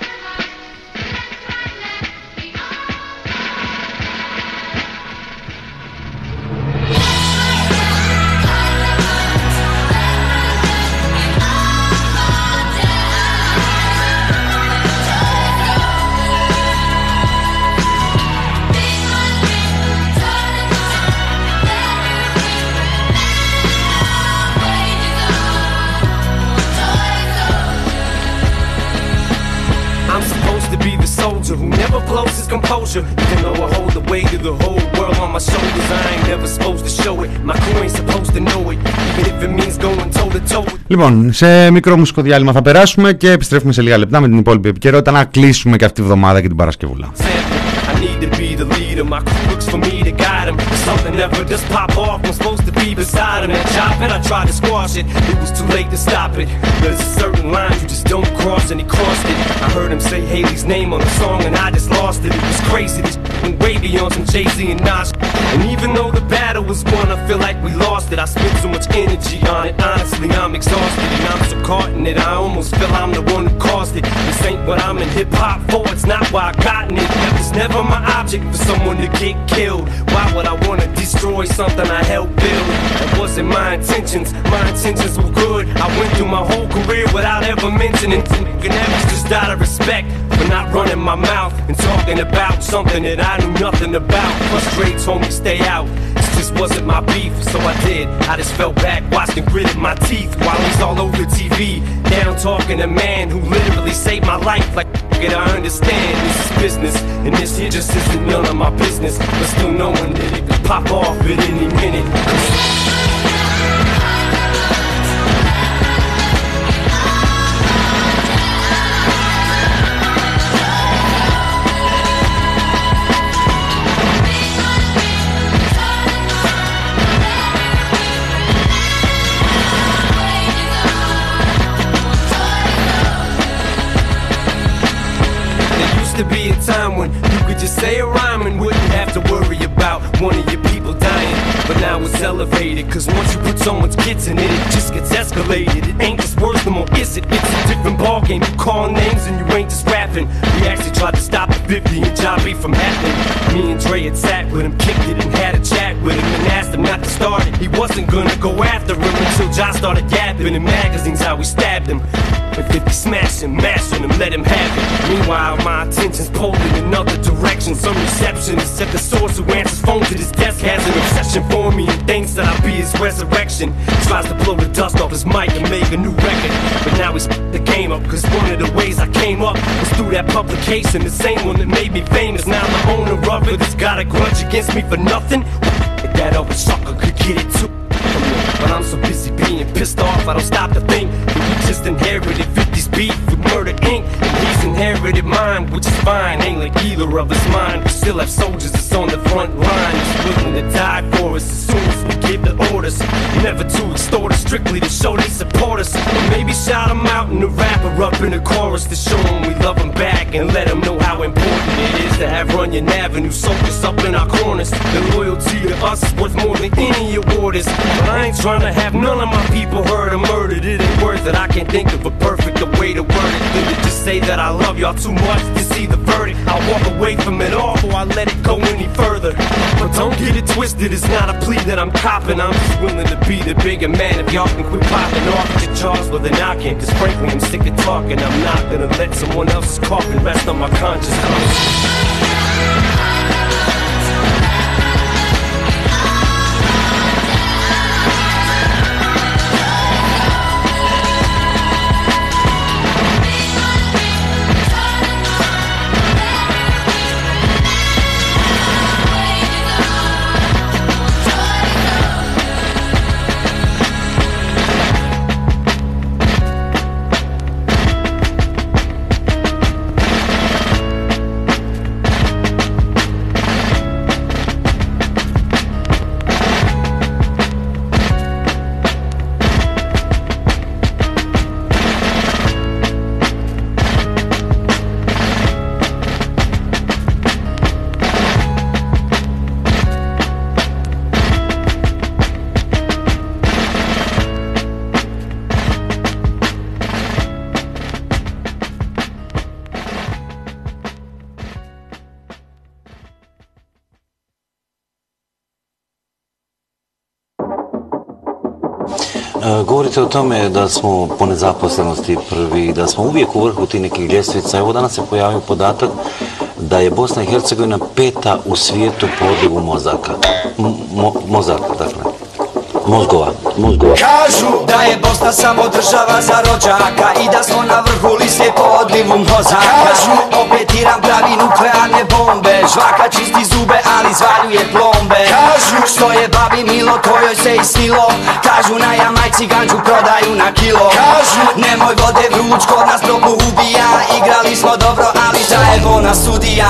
Who never blows his composure, even though I hold the weight of the whole world on my shoulders. I ain't never supposed to show it. My crew ain't supposed to know it, even if it means going toe to toe. Λοιπόν, σε μικρό μουσικό διάλειμμα θα περάσουμε και επιστρέφουμε σε λίγα λεπτά με την υπόλοιπη επικαιρότητα να κλείσουμε και αυτή τη βδομάδα και την Παρασκευούλα. I need to be the leader, my crew looks for me to guide him. Something never just pop off, I'm supposed to be beside him. That chop it, I tried to squash it, it was too late to stop it. There's a certain line you just don't cross, and he crossed it. I heard him say Haley's name on the song and I just lost it. It was crazy, this went way beyond some Jay-Z and Nas. And even though the battle was won, I feel like we lost it. I spent so much energy on it, honestly I'm exhausted. And I'm so caught in it, I almost feel I'm the one who caused it. This ain't what I'm in hip-hop for, it's not why I gotten it. That was never my object for someone to get killed. Why would I want to destroy something I helped build? That wasn't my intentions, my intentions were good. I went through my whole career without ever mentioning it. And that was just out of respect for not running my mouth and talking about something that I knew nothing about. Frustrates told me stay out, this just wasn't my beef, so I did. I just fell back, watched and gritted my teeth while he's all over T V, down talking to a man who literally saved my life. Like it, I understand this is business, and this here just isn't none of my business. But still knowing that it could pop off at any minute. To be a time when you could just say a rhyme and wouldn't have to worry about one of your people dying. But now it's elevated, cause once you put someone's kids in it, it just gets escalated. It ain't just words no more, is it? It's a different ballgame. You call names and you ain't just rapping. We actually tried to stop the fifty and job beef from happening. Me and Dre had sat with him, kicked it and had a chat with him and asked him not to start it. He wasn't gonna go after him until Josh started yapping in magazines how we stabbed him. And fifty smashed him, mashed him, let him have it. Meanwhile, my attention's pulled in another direction. Some receptionist at the source who answers phone to this desk has an obsession for me and thinks that I'll be his resurrection. Tries to blow the dust off his mic and make a new record. But now he's the game up, cause one of the ways I came up was through that publication. The same one that made me famous. Now the owner of it has got a grudge against me for nothing. If that other sucker could get it too. But I'm so busy being pissed off, I don't stop to think that we just inherited fifty's beef with Murder Incorporated. And he's inherited mine, which is fine. Ain't like either of us mine. We still have soldiers that's on the front line, just willing to die for us as soon as we give the orders. Never to extort us, strictly to show they support us. Or maybe shout them out in the rapper up in the chorus to show them we love them back and let them know how important it is to have Runyon Avenue soldiers up in our corners. The loyalty to us is worth more than any award is. But I ain't trying to have none of my people hurt or murdered. It ain't worth it, I can't think of a perfect way to word it than to just say that I love y'all too much to see the verdict. I'll walk away from it all before I let it go any further. But don't get it twisted, it's not a plea that I'm copping. I'm just willing to be the bigger man if y'all can quit popping off at your jaws with a knocking. Cause frankly I'm sick of talking, I'm not gonna let someone else's coffin rest on my conscience. Govorite o tome da smo po nezaposlenosti prvi, da smo uvijek u vrhu tih nekih ljestvica. Evo danas se pojavio podatak da je Bosna i Hercegovina peta u svijetu po odlivu mozaka. Mo, mozaka, dakle. Mozgova, mozgova. Kažu da je Bosna samo država za rođaka i da smo na vrhu liste po odlivu mozaka. Kažu opet Iran pravi nuklearne bombe, žvaka čisti zube ali zvaljuje plombe. Kažu što je babi milo to joj se isnilo, kažu na Jamajci ganđu prodaju na kilo. Kažu nemoj vode vruć kod nas probu ubija, igrali smo dobro ali zajedno nas sudija.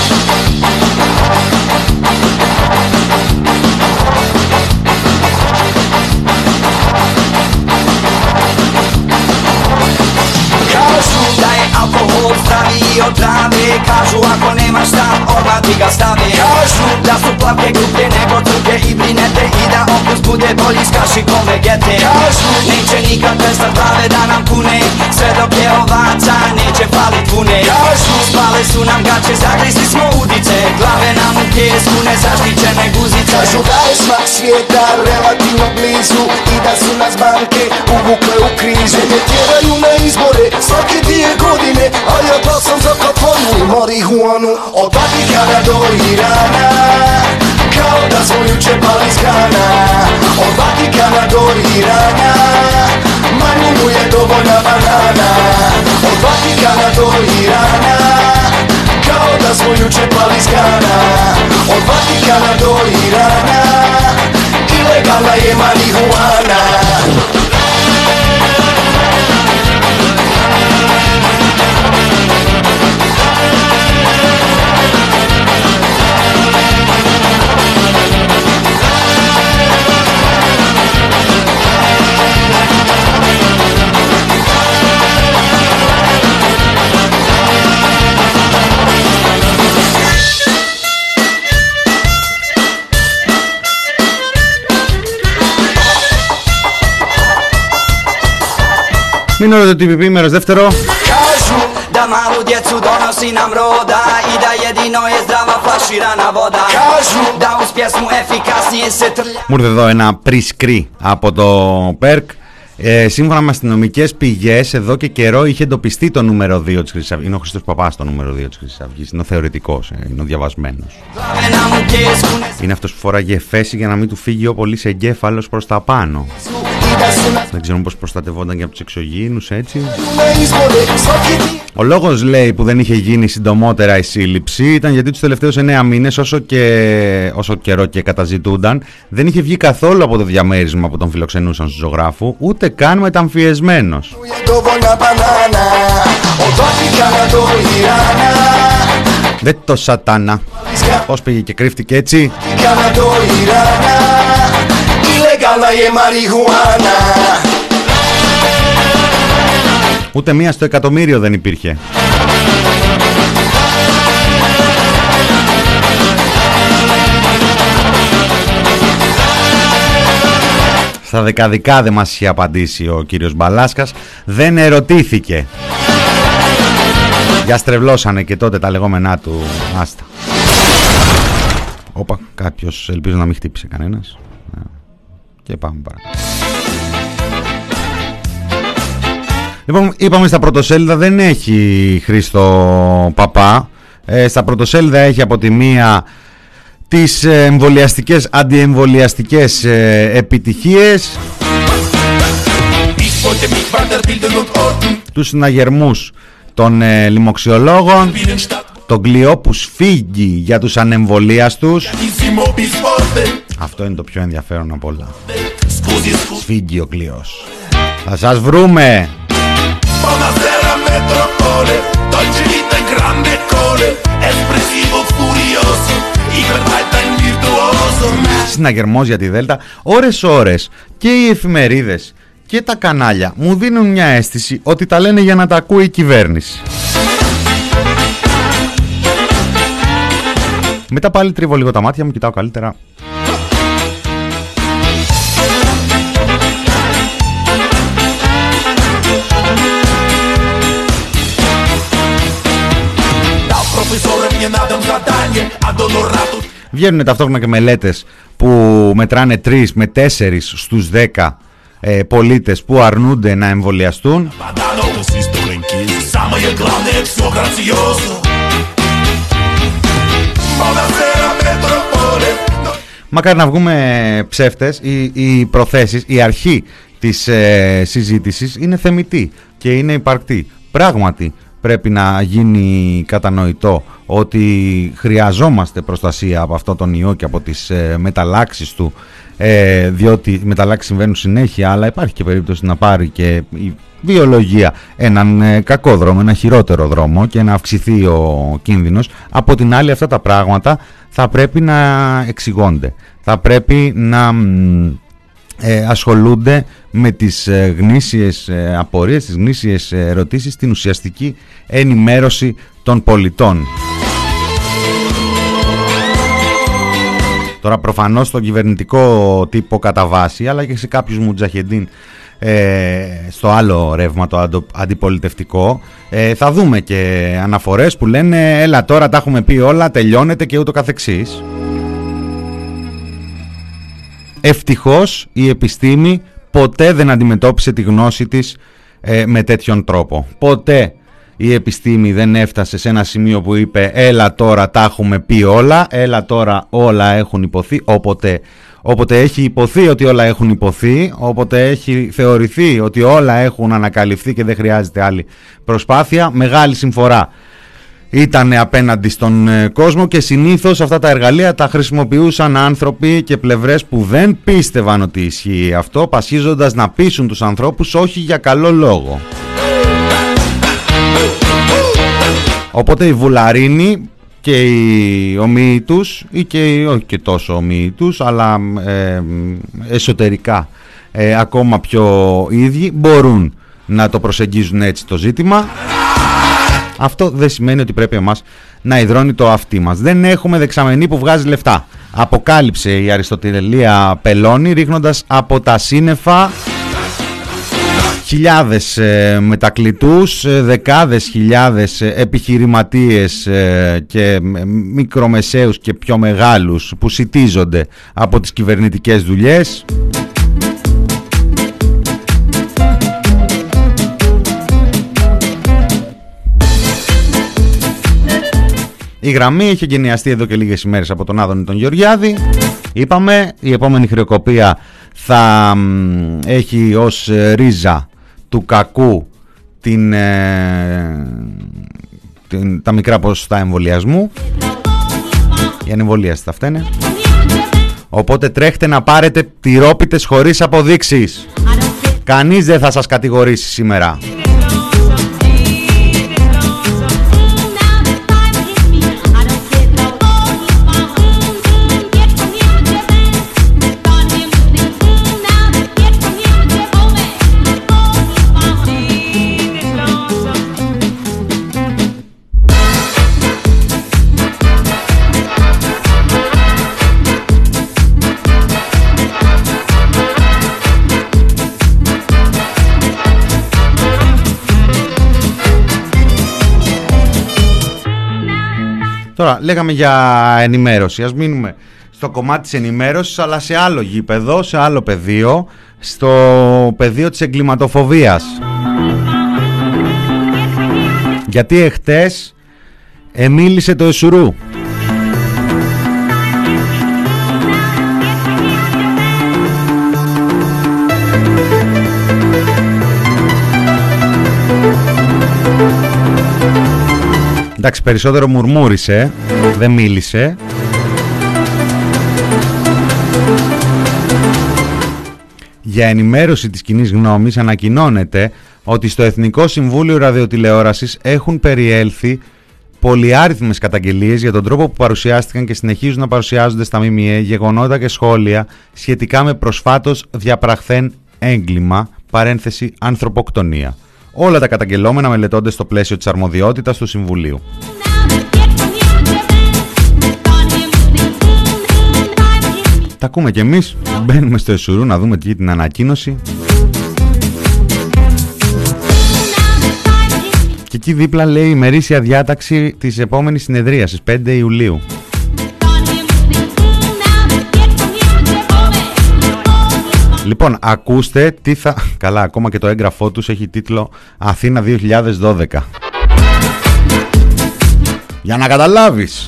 Kažu da je alkohol zdraviji od trave, kažu ako nemaš stan odmah ti ga stave. Kažu da su plavke grublje nego truke i brinete i da okus bude bolji s kašikom vegete. Kažu neće nikad prestat glave da nam pune, sve dok je ovaca neće palit vune. Kažu spale su nam gaće, zagrisli smo udice, glave nam u pjesku nezaštićene guzice. Kažu da je smak svijeta relativno blizu i da su nas banke uvukle u krizu. Ne tjeraju na izbore svake dvije godine, a ja pa sam za kafanu i marihuanu. Od Vatikana do Irana, kao da smo juče pali iz krana. Od Vatikana do Irana, majmunu je dovoljna banana. Od Vatikana do Irana, kao da smo juče pali iz krana. Od Vatikana do Irana, ilegalna je marihuana. Μην ρωτώ τι πει μέρος δεύτερο. Kažu da malu djecu donosi nam roda i da jedino je zdrava flaširana voda. Kažu da uz pjesmu efikasnije se trlja. Μου ήρθε εδώ ένα πρισκρί από το ΠΕΡΚ. Ε, σύμφωνα με αστυνομικές πηγές, εδώ και καιρό είχε εντοπιστεί το νούμερο δύο της Χρυσής Αυγής. Είναι ο Χρήστος Παπάς το νούμερο δύο της Χρυσής Αυγής. Είναι ο θεωρητικός, είναι ο διαβασμένος. Είναι αυτός που φοράγε φέση για να μην του φύγει ο πολύς εγκέφαλος προς τα πάνω. Δεν ξέρω πώς προστατευόταν και από τους εξωγήινους, έτσι. Ο λόγος, λέει, που δεν είχε γίνει συντομότερα η σύλληψη ήταν γιατί τους τελευταίους εννέα μήνες, όσο, και, όσο καιρό και καταζητούνταν, δεν είχε βγει καθόλου από το διαμέρισμα που τον φιλοξενούσαν στο ζωγράφου, ούτε καν μεταμφιεσμένος. Δεν το σατάνα. Πώς πήγε και κρύφτηκε έτσι. Ούτε μία στο εκατομμύριο δεν υπήρχε. Στα δεκαδικά δεν μας είχε απαντήσει ο κύριος Μπαλάσκας. Δεν ερωτήθηκε. Για στρεβλώσανε και τότε τα λεγόμενά του. Άστα. Όπα, κάποιος, ελπίζω να μην χτύπησε κανένας. Και πάμε παρακάτω. Λοιπόν, είπαμε στα πρωτοσέλιδα δεν έχει Χρήστο Παπά. Ε, στα πρωτοσέλιδα έχει από τη μία τις εμβολιαστικές, αντιεμβολιαστικές ε, επιτυχίες, τους συναγερμούς των ε, λοιμοξιολόγων, τον κλειό που σφίγγει για τους ανεμβολίαστους. Αυτό είναι το πιο ενδιαφέρον απ' όλα. Σφίγγει ο κλειός. Θα σας βρούμε. Συναγερμός για τη Δέλτα. Ώρες ώρες και οι εφημερίδες και τα κανάλια μου δίνουν μια αίσθηση ότι τα λένε για να τα ακούει η κυβέρνηση. Μετά πάλι τρίβω λίγο τα μάτια μου, κοιτάω καλύτερα. Βγαίνουν ταυτόχρονα και μελέτες που μετράνε τρεις με τέσσερις στους δέκα ε, πολίτες που αρνούνται να εμβολιαστούν. Μακάρι να βγούμε ψεύτες. Οι, οι προθέσεις, η αρχή της ε, συζήτησης είναι θεμιτή και είναι υπαρκτή. Πράγματι πρέπει να γίνει κατανοητό ότι χρειαζόμαστε προστασία από αυτό τον ιό και από τις ε, μεταλλάξεις του, ε, διότι οι μεταλλάξεις συμβαίνουν συνέχεια, αλλά υπάρχει και περίπτωση να πάρει και η βιολογία έναν ε, κακό δρόμο, ένα χειρότερο δρόμο και να αυξηθεί ο κίνδυνος. Από την άλλη, αυτά τα πράγματα θα πρέπει να εξηγώνται, θα πρέπει να ε, ασχολούνται με τις ε, γνήσιες ε, απορίες, τις γνήσιες ε, ερωτήσεις, την ουσιαστική ενημέρωση των πολιτών. Τώρα προφανώς στον κυβερνητικό τύπο κατά βάση, αλλά και σε κάποιους μουτζαχεντίν ε, στο άλλο ρεύμα, το αντι, αντιπολιτευτικό, ε, θα δούμε και αναφορές που λένε έλα τώρα τα έχουμε πει όλα, τελειώνεται και ούτω καθεξής. Ευτυχώς η επιστήμη ποτέ δεν αντιμετώπισε τη γνώση της ε, με τέτοιον τρόπο. Ποτέ η επιστήμη δεν έφτασε σε ένα σημείο που είπε έλα τώρα τα έχουμε πει όλα, έλα τώρα όλα έχουν υποθεί. Όποτε, όποτε έχει υποθεί ότι όλα έχουν υποθεί, όποτε έχει θεωρηθεί ότι όλα έχουν ανακαλυφθεί και δεν χρειάζεται άλλη προσπάθεια, μεγάλη συμφορά ήταν απέναντι στον κόσμο και συνήθως αυτά τα εργαλεία τα χρησιμοποιούσαν άνθρωποι και πλευρές που δεν πίστευαν ότι ισχύει αυτό, πασχίζοντας να πείσουν τους ανθρώπους όχι για καλό λόγο. Οπότε οι βουλαρίνοι και οι ομοίοι τους ή και οι, όχι και τόσο ομοίοι τους, αλλά ε, εσωτερικά ε, ακόμα πιο ίδιοι μπορούν να το προσεγγίζουν έτσι το ζήτημα. Αυτό δεν σημαίνει ότι πρέπει εμάς να υδρώνει το αυτί μας. Δεν έχουμε δεξαμενή που βγάζει λεφτά. Αποκάλυψε η Αριστοτελεία Πελώνη ρίχνοντας από τα σύννεφα χιλιάδες ε, μετακλητούς, ε, δεκάδες χιλιάδες ε, επιχειρηματίες ε, και ε, μικρομεσαίους και πιο μεγάλους που σιτίζονται από τις κυβερνητικές δουλειές. Η γραμμή είχε εγκαινιαστεί εδώ και λίγες ημέρες από τον Άδωνη τον Γεωργιάδη. Είπαμε, η επόμενη χρεοκοπία θα μ, έχει ως ρίζα του κακού την, ε, την, τα μικρά ποσοστά εμβολιασμού. Οι ανεμβολίαστοι θα φταίνε. Οπότε τρέχτε να πάρετε τυρόπιτες χωρίς αποδείξεις. Κανείς δεν θα σας κατηγορήσει σήμερα. Τώρα λέγαμε για ενημέρωση, ας μείνουμε στο κομμάτι της ενημέρωσης, αλλά σε άλλο γήπεδο, σε άλλο πεδίο, στο πεδίο της εγκληματοφοβίας. Γιατί εχθές εμίλησε το Εσουρού. Εντάξει, περισσότερο μουρμούρισε, δεν μίλησε. Για ενημέρωση της κοινής γνώμης ανακοινώνεται ότι στο Εθνικό Συμβούλιο Ραδιοτηλεόρασης έχουν περιέλθει πολυάριθμες καταγγελίες για τον τρόπο που παρουσιάστηκαν και συνεχίζουν να παρουσιάζονται στα ΜΜΕ γεγονότα και σχόλια σχετικά με προσφάτως διαπραχθέν έγκλημα, παρένθεση ανθρωποκτονία. Όλα τα καταγγελόμενα μελετώνται στο πλαίσιο της αρμοδιότητας του Συμβουλίου. Τα ακούμε κι εμείς, μπαίνουμε στο Εσουρού να δούμε τι την ανακοίνωση. Και εκεί δίπλα λέει η ημερήσια διάταξη της επόμενης συνεδρίασης, πέντε Ιουλίου. Λοιπόν, ακούστε τι θα... Καλά, ακόμα και το έγγραφό τους έχει τίτλο Αθήνα δύο χιλιάδες δώδεκα. Για να καταλάβεις.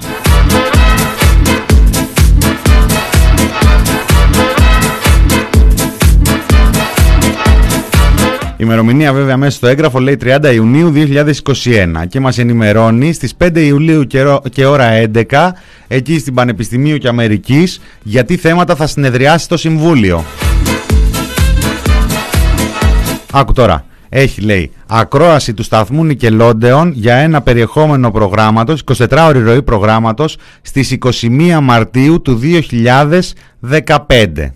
Η ημερομηνία βέβαια μέσα στο έγγραφο λέει τριάντα Ιουνίου δύο χιλιάδες είκοσι ένα και μας ενημερώνει στις πέντε Ιουλίου και ώρα έντεκα εκεί στην Πανεπιστημίου και Αμερικής για τι θέματα θα συνεδριάσει το Συμβούλιο. Άκου τώρα. Έχει, λέει, ακρόαση του σταθμού Νικελόντεον για ένα περιεχόμενο προγράμματος, εικοσιτετράωρη ροή προγράμματος, στις είκοσι μία Μαρτίου του δύο χιλιάδες δεκαπέντε.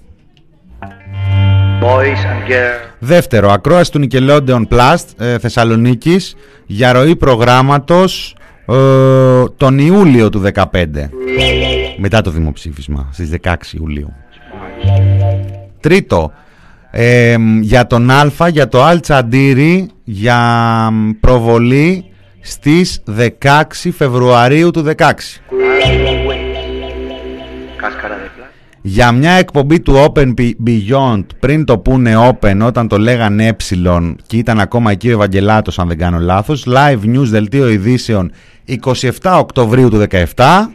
Δεύτερο, ακρόαση του Nickelodeon Plus ε, Θεσσαλονίκης για ροή προγράμματος ε, τον Ιούλιο του δεκαπέντε, μετά το δημοψήφισμα στις δεκαέξι Ιουλίου. Τρίτο, ε, για τον Α, για το Αλτσαντήρι, για προβολή στις δεκαέξι Φεβρουαρίου του δεκαέξι. Για μια εκπομπή του Open Beyond, πριν το πούνε Open, όταν το λέγαν Ε και ήταν ακόμα εκεί ο Ευαγγελάτος, αν δεν κάνω λάθος, live news δελτίο ειδήσεων εικοστή εβδόμη Οκτωβρίου του δεκαεπτά.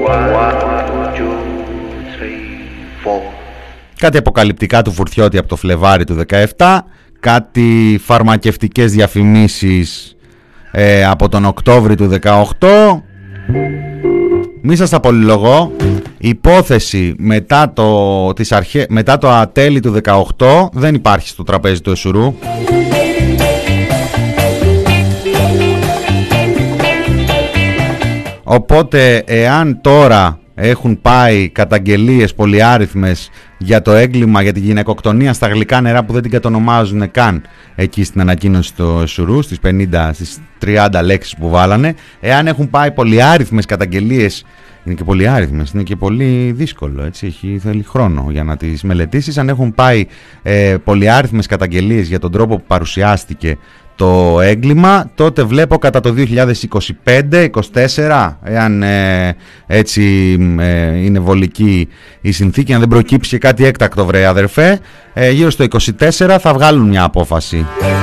Κάτι αποκαλυπτικά του Φουρτιώτη από το Φλεβάρι του δεκαεπτά, κάτι φαρμακευτικές διαφημίσεις ε, από τον Οκτώβρη του δεκαοκτώ. Μη σας τα πολυλογώ. Υπόθεση μετά το, τις αρχέ, μετά το ατέλη του δεκαοκτώ δεν υπάρχει στο τραπέζι του Εσουρού. Οπότε εάν τώρα έχουν πάει καταγγελίες πολυάριθμες για το έγκλημα, για τη γυναικοκτονία στα γλυκά νερά που δεν την κατονομάζουν καν εκεί στην ανακοίνωση του Εσουρού, στις πενήντα, στις τριάντα λέξεις που βάλανε, εάν έχουν πάει πολυάριθμες καταγγελίες, είναι και πολυάριθμες, είναι και πολύ δύσκολο, έτσι, έχει, θέλει χρόνο για να τις μελετήσεις, αν έχουν πάει ε, πολυάριθμες καταγγελίες για τον τρόπο που παρουσιάστηκε το έγκλημα, τότε βλέπω κατά το δύο χιλιάδες είκοσι πέντε είκοσι τέσσερα, εάν ε, έτσι ε, είναι βολική η συνθήκη, αν δεν προκύψει κάτι έκτακτο, βρε αδερφέ, ε, γύρω στο είκοσι τέσσερα θα βγάλουν μια απόφαση.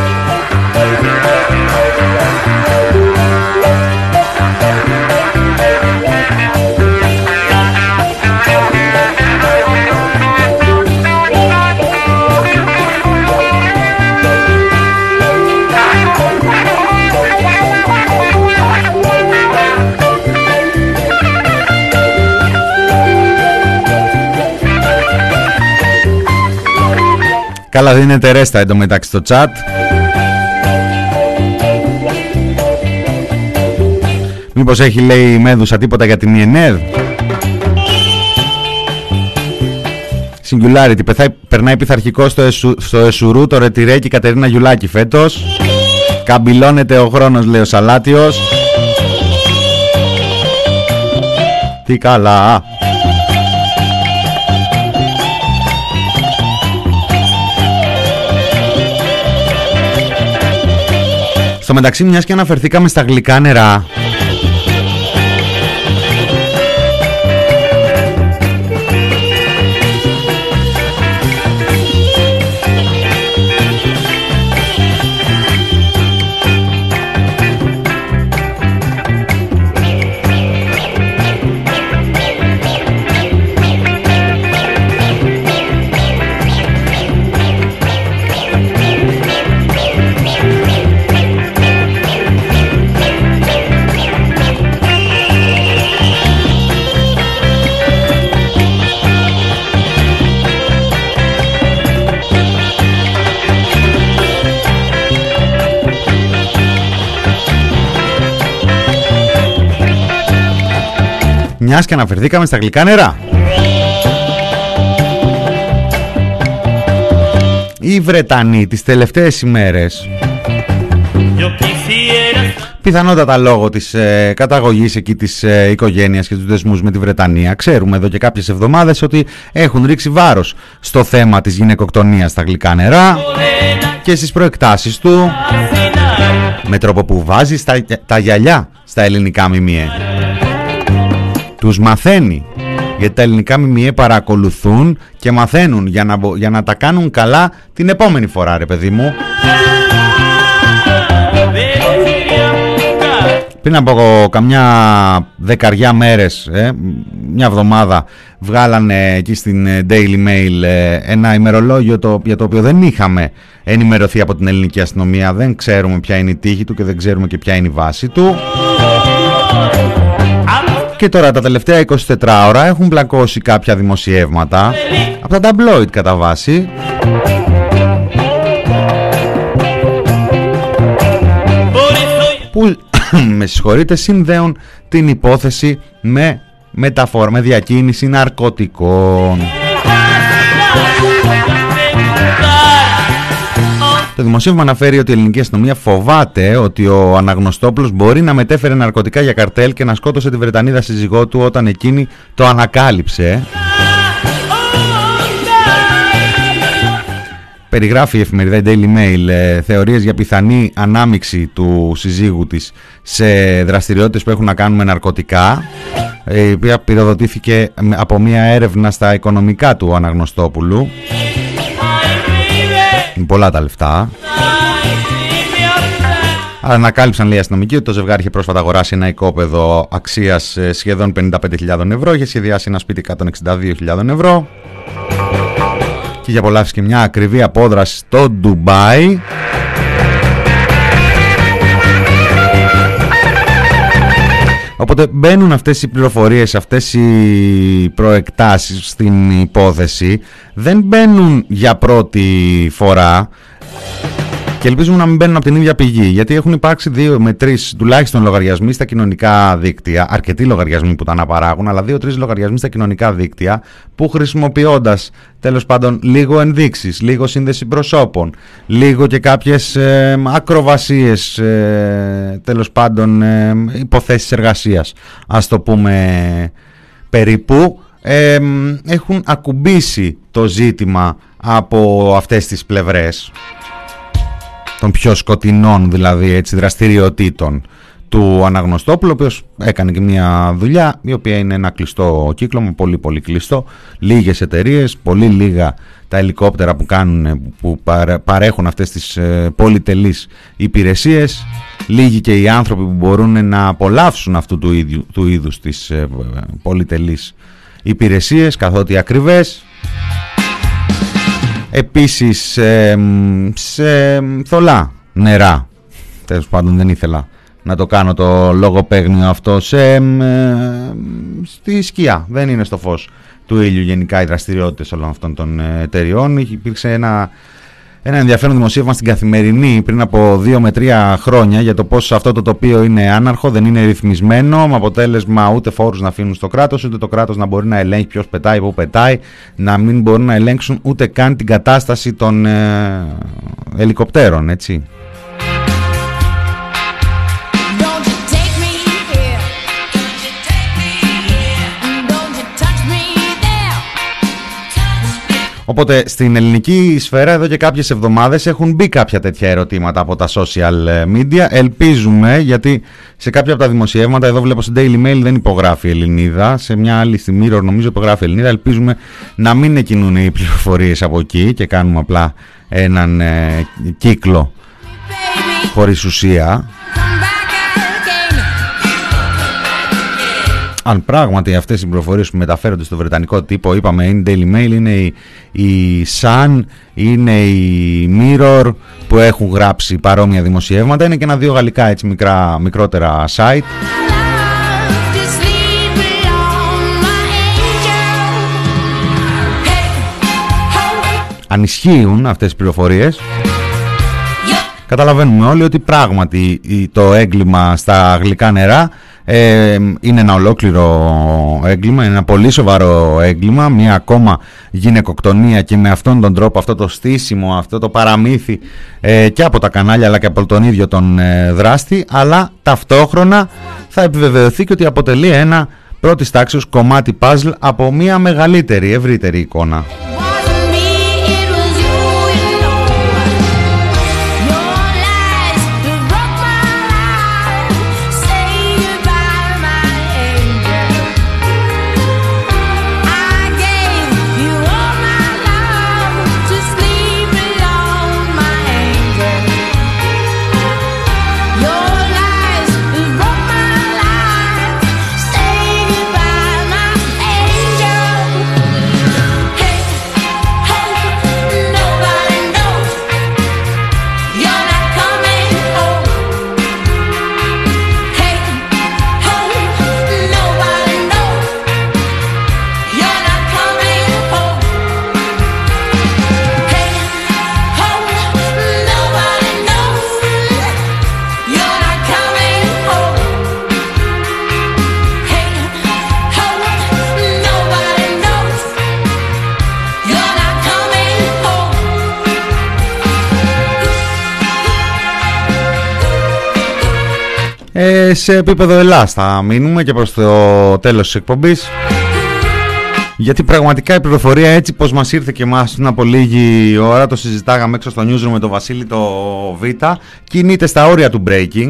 Καλά, δίνεται ρέστα εντωμεταξύ στο chat. Μήπως έχει, λέει η Μέδουσα, τίποτα για την ΙΕΝΕΔ? Singularity, πεθάει, περνάει πειθαρχικό στο, εσου, στο Εσουρού το Ρετυρέ και η Κατερίνα Γιουλάκη φέτος. Καμπυλώνεται ο χρόνος, λέει ο Σαλάτιος. Τι καλά. Στο μεταξύ, μιας και αναφερθήκαμε στα γλυκά νερά, μιας και αναφερθήκαμε στα γλυκά νερά, οι Βρετανοί τις τελευταίες ημέρες, πιθανότατα λόγω της ε, καταγωγής εκεί της ε, οικογένειας και τους δεσμούς με τη Βρετανία, ξέρουμε εδώ και κάποιες εβδομάδες ότι έχουν ρίξει βάρος στο θέμα της γυναικοκτονίας στα γλυκά νερά και στις προεκτάσεις του, με τρόπο που βάζει στα, τα γυαλιά στα ελληνικά μιμιέ. Τους μαθαίνει Γιατί τα ελληνικά ΜΜΕ παρακολουθούν και μαθαίνουν για να, για να τα κάνουν καλά την επόμενη φορά, ρε παιδί μου. Πριν από καμιά δεκαριά μέρες, ε, μια εβδομάδα, βγάλανε εκεί στην Daily Mail ε, ένα ημερολόγιο το, για το οποίο δεν είχαμε ενημερωθεί από την ελληνική αστυνομία. Δεν ξέρουμε ποια είναι η τύχη του και δεν ξέρουμε και ποια είναι η βάση του. Και τώρα τα τελευταία είκοσι τέσσερις ώρα έχουν πλακώσει κάποια δημοσιεύματα από τα ταμπλόιτ κατά βάση, που με συγχωρείτε συνδέουν την υπόθεση με μεταφορά, με διακίνηση ναρκωτικών. Το δημοσίευμα αναφέρει ότι η ελληνική αστυνομία φοβάται ότι ο Αναγνωστόπουλος μπορεί να μετέφερε ναρκωτικά για καρτέλ και να σκότωσε τη Βρετανίδα σύζυγό του όταν εκείνη το ανακάλυψε. Περιγράφει η εφημερίδα Daily Mail ε, θεωρίες για πιθανή ανάμειξη του συζύγου της σε δραστηριότητες που έχουν να κάνουν με ναρκωτικά, η οποία πυροδοτήθηκε από μια έρευνα στα οικονομικά του Αναγνωστόπουλου. Είναι πολλά τα λεφτά. Ανακάλυψαν, λέει, οι αστυνομικοί ότι το ζευγάρι είχε πρόσφατα αγοράσει ένα οικόπεδο αξίας σχεδόν πενήντα πέντε χιλιάδες ευρώ, είχε σχεδιάσει ένα σπίτι εκατόν εξήντα δύο χιλιάδες ευρώ και είχε απολαύσει και μια ακριβή απόδραση στο Ντουμπάι. Οπότε μπαίνουν αυτές οι πληροφορίες, αυτές οι προεκτάσεις στην υπόθεση, δεν μπαίνουν για πρώτη φορά και ελπίζουμε να μην μπαίνουν από την ίδια πηγή, γιατί έχουν υπάρξει δύο με τρεις τουλάχιστον λογαριασμοί στα κοινωνικά δίκτυα, αρκετοί λογαριασμοί που τα αναπαράγουν, αλλά δύο-τρεις λογαριασμοί στα κοινωνικά δίκτυα που, χρησιμοποιώντας τέλος πάντων λίγο ενδείξεις, λίγο σύνδεση προσώπων, λίγο και κάποιες ε, ακροβασίες, ε, τέλος πάντων ε, υποθέσεις εργασίας, ας το πούμε περίπου, ε, έχουν ακουμπήσει το ζήτημα από αυτές τις πλευρές των πιο σκοτεινών, δηλαδή, έτσι, δραστηριοτήτων του Αναγνωστόπουλου, ο οποίος έκανε και μια δουλειά η οποία είναι ένα κλειστό κύκλωμα, πολύ πολύ κλειστό, λίγες εταιρείες, πολύ λίγα τα ελικόπτερα που κάνουν, που παρέχουν αυτές τις ε, πολυτελείς υπηρεσίες, λίγοι και οι άνθρωποι που μπορούν να απολαύσουν αυτού του, ίδιου, του είδους τις ε, πολυτελείς υπηρεσίες, καθότι ακριβές. Επίσης ε, σε θολά νερά, τέλος πάντων δεν ήθελα να το κάνω το λογοπαίγνιο αυτό, σε, ε, στη σκιά, δεν είναι στο φως του ήλιου γενικά οι δραστηριότητες όλων αυτών των εταιριών. Υπήρξε ένα, ένα ενδιαφέρον δημοσίευμα στην Καθημερινή πριν από δύο με τρία χρόνια για το πώς αυτό το τοπίο είναι άναρχο, δεν είναι ρυθμισμένο, με αποτέλεσμα ούτε φόρους να αφήνουν στο κράτος, ούτε το κράτος να μπορεί να ελέγχει ποιος πετάει, πού πετάει, να μην μπορούν να ελέγξουν ούτε καν την κατάσταση των ε, ελικοπτέρων, έτσι. Οπότε στην ελληνική σφαίρα εδώ και κάποιες εβδομάδες έχουν μπει κάποια τέτοια ερωτήματα από τα social media. Ελπίζουμε, γιατί σε κάποια από τα δημοσιεύματα, εδώ βλέπω στην Daily Mail δεν υπογράφει Ελληνίδα, σε μια άλλη στη Mirror νομίζω υπογράφει Ελληνίδα, ελπίζουμε να μην εκκινούν οι πληροφορίες από εκεί και κάνουμε απλά έναν ε, κύκλο χωρίς ουσία. Αν πράγματι αυτές οι πληροφορίες που μεταφέρονται στο βρετανικό τύπο, είπαμε, είναι Daily Mail, είναι η, η Sun, είναι η Mirror που έχουν γράψει παρόμοια δημοσιεύματα, είναι και ένα-δύο γαλλικά, έτσι, μικρά, μικρότερα site. Αν ισχύουν αυτές οι πληροφορίες, καταλαβαίνουμε όλοι ότι πράγματι το έγκλημα στα γλυκά νερά Ε, είναι ένα ολόκληρο έγκλημα, είναι ένα πολύ σοβαρό έγκλημα, μια ακόμα γυναικοκτονία, και με αυτόν τον τρόπο, αυτό το στήσιμο, αυτό το παραμύθι ε, και από τα κανάλια αλλά και από τον ίδιο τον ε, δράστη, αλλά ταυτόχρονα θα επιβεβαιωθεί και ότι αποτελεί ένα πρώτης τάξης κομμάτι παζλ από μια μεγαλύτερη, ευρύτερη εικόνα. Ε, σε επίπεδο Ελλάς θα μείνουμε και προς το τέλος της εκπομπής, γιατί πραγματικά η πληροφορία έτσι πως μας ήρθε και μας πριν από λίγη ώρα, το συζητάγαμε έξω στο newsroom με τον Βασίλη το Β, κινείται στα όρια του breaking.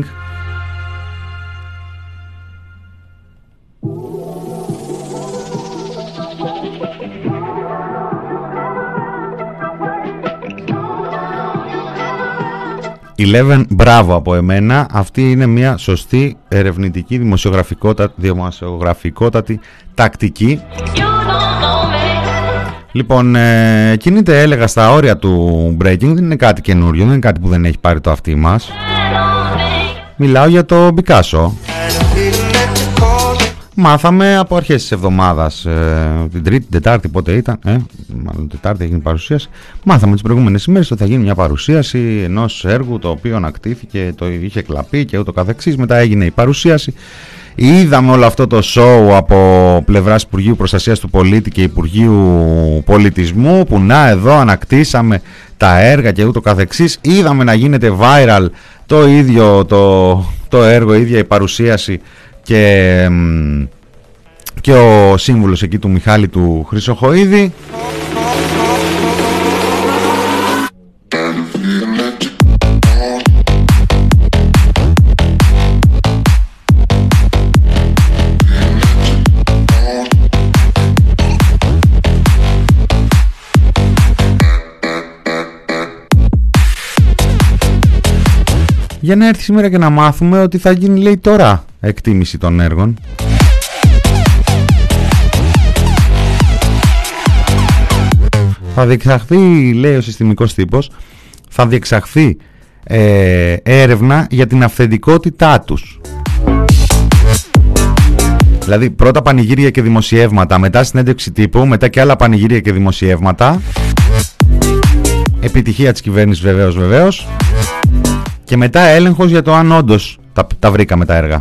Eleven, μπράβο από εμένα. Αυτή είναι μια σωστή ερευνητική δημοσιογραφικότα, δημοσιογραφικότατη τακτική. Λοιπόν, ε, κινείται, έλεγα, στα όρια του breaking. Δεν είναι κάτι καινούριο, δεν είναι κάτι που δεν έχει πάρει το αυτί μας. Μιλάω για το Πικάσο. Μάθαμε από αρχές της εβδομάδας, ε, την Τρίτη, Τετάρτη, πότε ήταν, ε, μάλλον Τετάρτη έγινε η παρουσίαση. Μάθαμε τις προηγούμενες ημέρες ότι θα γίνει μια παρουσίαση ενός έργου το οποίο ανακτήθηκε, το είχε κλαπεί και ούτω καθεξής. Μετά έγινε η παρουσίαση. Είδαμε όλο αυτό το show από πλευράς Υπουργείου Προστασίας του Πολίτη και Υπουργείου Πολιτισμού, που να εδώ ανακτήσαμε τα έργα και ούτω καθεξής. Είδαμε να γίνεται viral το ίδιο το, το έργο, η ίδια η παρουσίαση. Και, και ο σύμβουλος εκεί του Μιχάλη του Χρυσοχοΐδη. Για να έρθει σήμερα και να μάθουμε ότι θα γίνει, λέει, τώρα εκτίμηση των έργων. Θα διεξαχθεί, λέει ο συστημικός τύπος, θα διεξαχθεί ε, έρευνα για την αυθεντικότητά τους. Δηλαδή πρώτα πανηγύρια και δημοσιεύματα, μετά συνέντευξη τύπου, μετά και άλλα πανηγύρια και δημοσιεύματα. Επιτυχία της κυβέρνησης βεβαίως βεβαίως. Και μετά έλεγχος για το αν όντως τα, τα βρήκαμε τα έργα.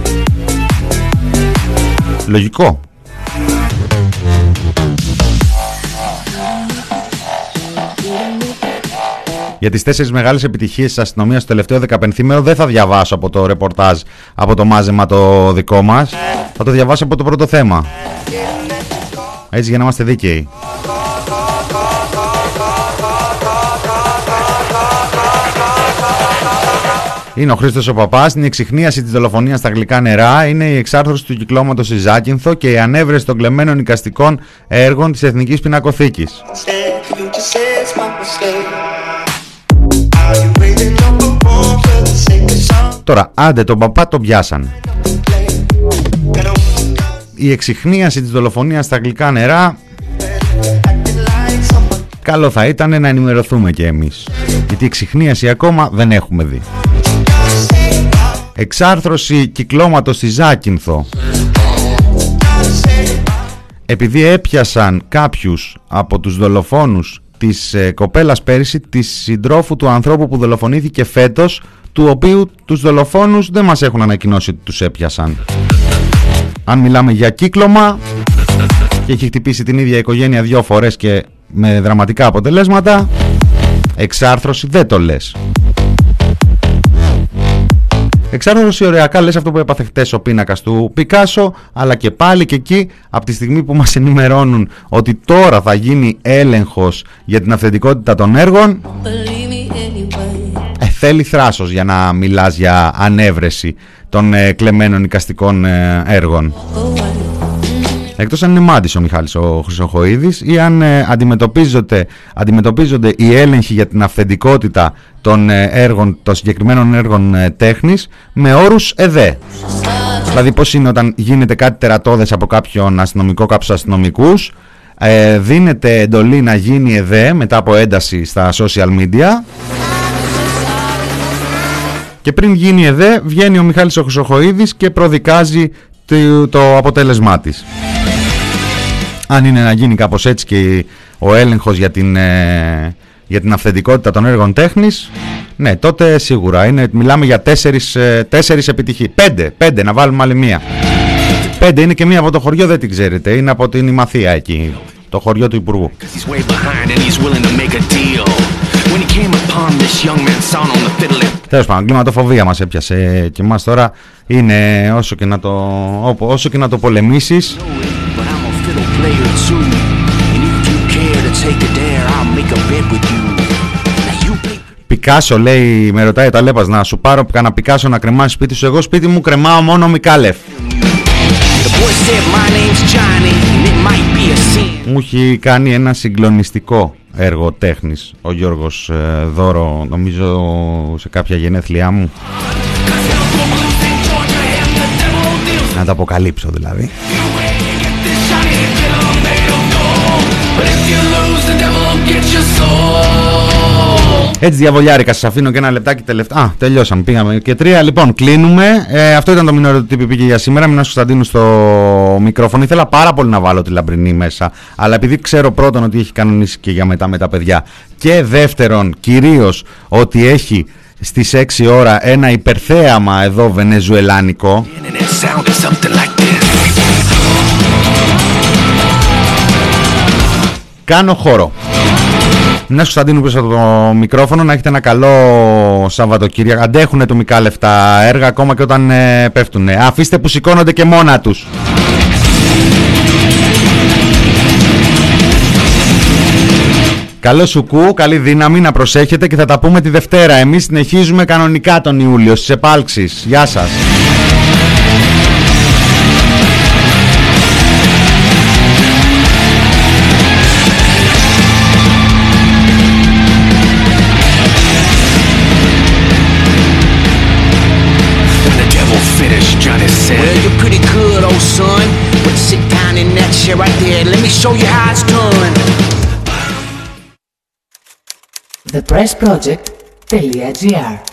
Λογικό. Για τις τέσσερις μεγάλες επιτυχίες της αστυνομίας στο τελευταίο δεκαπενθήμερο δεν θα διαβάσω από το ρεπορτάζ, από το μάζεμα το δικό μας. Θα το διαβάσω από το πρώτο θέμα. Έτσι, για να είμαστε δίκαιοι. Είναι ο Χρήστος ο Παπάς, είναι η εξιχνίαση της δολοφονίας στα γλυκά νερά, είναι η εξάρθρωση του κυκλώματος στη Ζάκυνθο και η ανέβρεση των κλεμμένων εικαστικών έργων της Εθνικής Πινακοθήκης. Τώρα, άντε τον Παπά τον πιάσαν. Η εξιχνίαση της δολοφονίας στα γλυκά νερά, καλό θα ήταν να ενημερωθούμε και εμείς, γιατί εξιχνίαση ακόμα δεν έχουμε δει. Εξάρθρωση κυκλώματος στη Ζάκυνθο. Επειδή έπιασαν κάποιους από τους δολοφόνους της ε, κοπέλας πέρυσι, της συντρόφου του ανθρώπου που δολοφονήθηκε φέτος, του οποίου τους δολοφόνους δεν μας έχουν ανακοινώσει ότι τους έπιασαν. Αν μιλάμε για κύκλωμα και έχει χτυπήσει την ίδια οικογένεια δύο φορές και με δραματικά αποτελέσματα, εξάρθρωση δεν το λες. Εξάρθρωση ωριακά λες αυτό που έπαθε χτες ο πίνακας του Πικάσο, αλλά και πάλι και εκεί από τη στιγμή που μας ενημερώνουν ότι τώρα θα γίνει έλεγχος για την αυθεντικότητα των έργων, ε, θέλει θράσος για να μιλάς για ανέβρεση των ε, κλεμμένων εικαστικών ε, έργων. Εκτός αν είναι μάντης ο Μιχάλης ο Χρυσοχοΐδης ή αν ε, αντιμετωπίζονται, αντιμετωπίζονται οι έλεγχοι για την αυθεντικότητα των, ε, έργων, των συγκεκριμένων έργων ε, τέχνης με όρους ΕΔΕ. Δηλαδή πώς είναι όταν γίνεται κάτι τερατώδες από κάποιον αστυνομικό, κάποιους αστυνομικούς, ε, δίνεται εντολή να γίνει ΕΔΕ μετά από ένταση στα social media και πριν γίνει ΕΔΕ βγαίνει ο Μιχάλης ο Χρυσοχοΐδης και προδικάζει το, το αποτέλεσμά της. Αν είναι να γίνει κάπως έτσι και ο έλεγχος για την, ε, για την αυθεντικότητα των έργων τέχνης, ναι, τότε σίγουρα είναι, μιλάμε για τέσσερις, ε, τέσσερις επιτυχίες. Πέντε, πέντε, να βάλουμε άλλη μία. Πέντε είναι και μία από το χωριό, δεν την ξέρετε, είναι από την Ημαθία εκεί. το χωριό του Υπουργού. Τέλος πάντων, κλιματοφοβία μας έπιασε και εμάς τώρα είναι όσο και να το, όσο και να το πολεμήσεις. Πικάσο, λέει, με ρωτάει ο Ταλέπας, να σου πάρω κανένα Πικάσο να κρεμάσει σπίτι σου. Εγώ σπίτι μου κρεμάω μόνο Μικάλεφ. Μου έχει κάνει ένα συγκλονιστικό έργο τέχνης ο Γιώργος ε, Δώρο, νομίζω σε κάποια γενέθλιά μου. Να τα αποκαλύψω δηλαδή. Έτσι διαβολιάρικα, σας αφήνω και ένα λεπτάκι τελευταία. Α, τελειώσαμε, πήγαμε και τρία. Λοιπόν, κλείνουμε. Ε, αυτό ήταν το μηνόριο του τι πι πι και για σήμερα. Μινάς Κωνσταντίνου στο μικρόφωνο. Ήθελα πάρα πολύ να βάλω τη Λαμπρινή μέσα, αλλά επειδή ξέρω πρώτον ότι έχει κανονίσει και για μετά με τα παιδιά, και δεύτερον κυρίως ότι έχει στις έξι ώρα ένα υπερθέαμα εδώ βενεζουελάνικο, κάνω χώρο. Μινάς Κωνσταντίνου πίσω από το μικρόφωνο. Να έχετε ένα καλό Σαββατοκύριακο. Αντέχουνε το Μικάλεφ τα έργα ακόμα και όταν ε, πέφτουνε. Αφήστε που σηκώνονται και μόνα τους. Καλό σουκού, καλή δύναμη, να προσέχετε και θα τα πούμε τη Δευτέρα. Εμείς συνεχίζουμε κανονικά τον Ιούλιο στις επάλξεις. Γεια σας. Well, you're pretty good, old son. But sit down in that chair right there. Let me show you how it's done. The Press Project.gr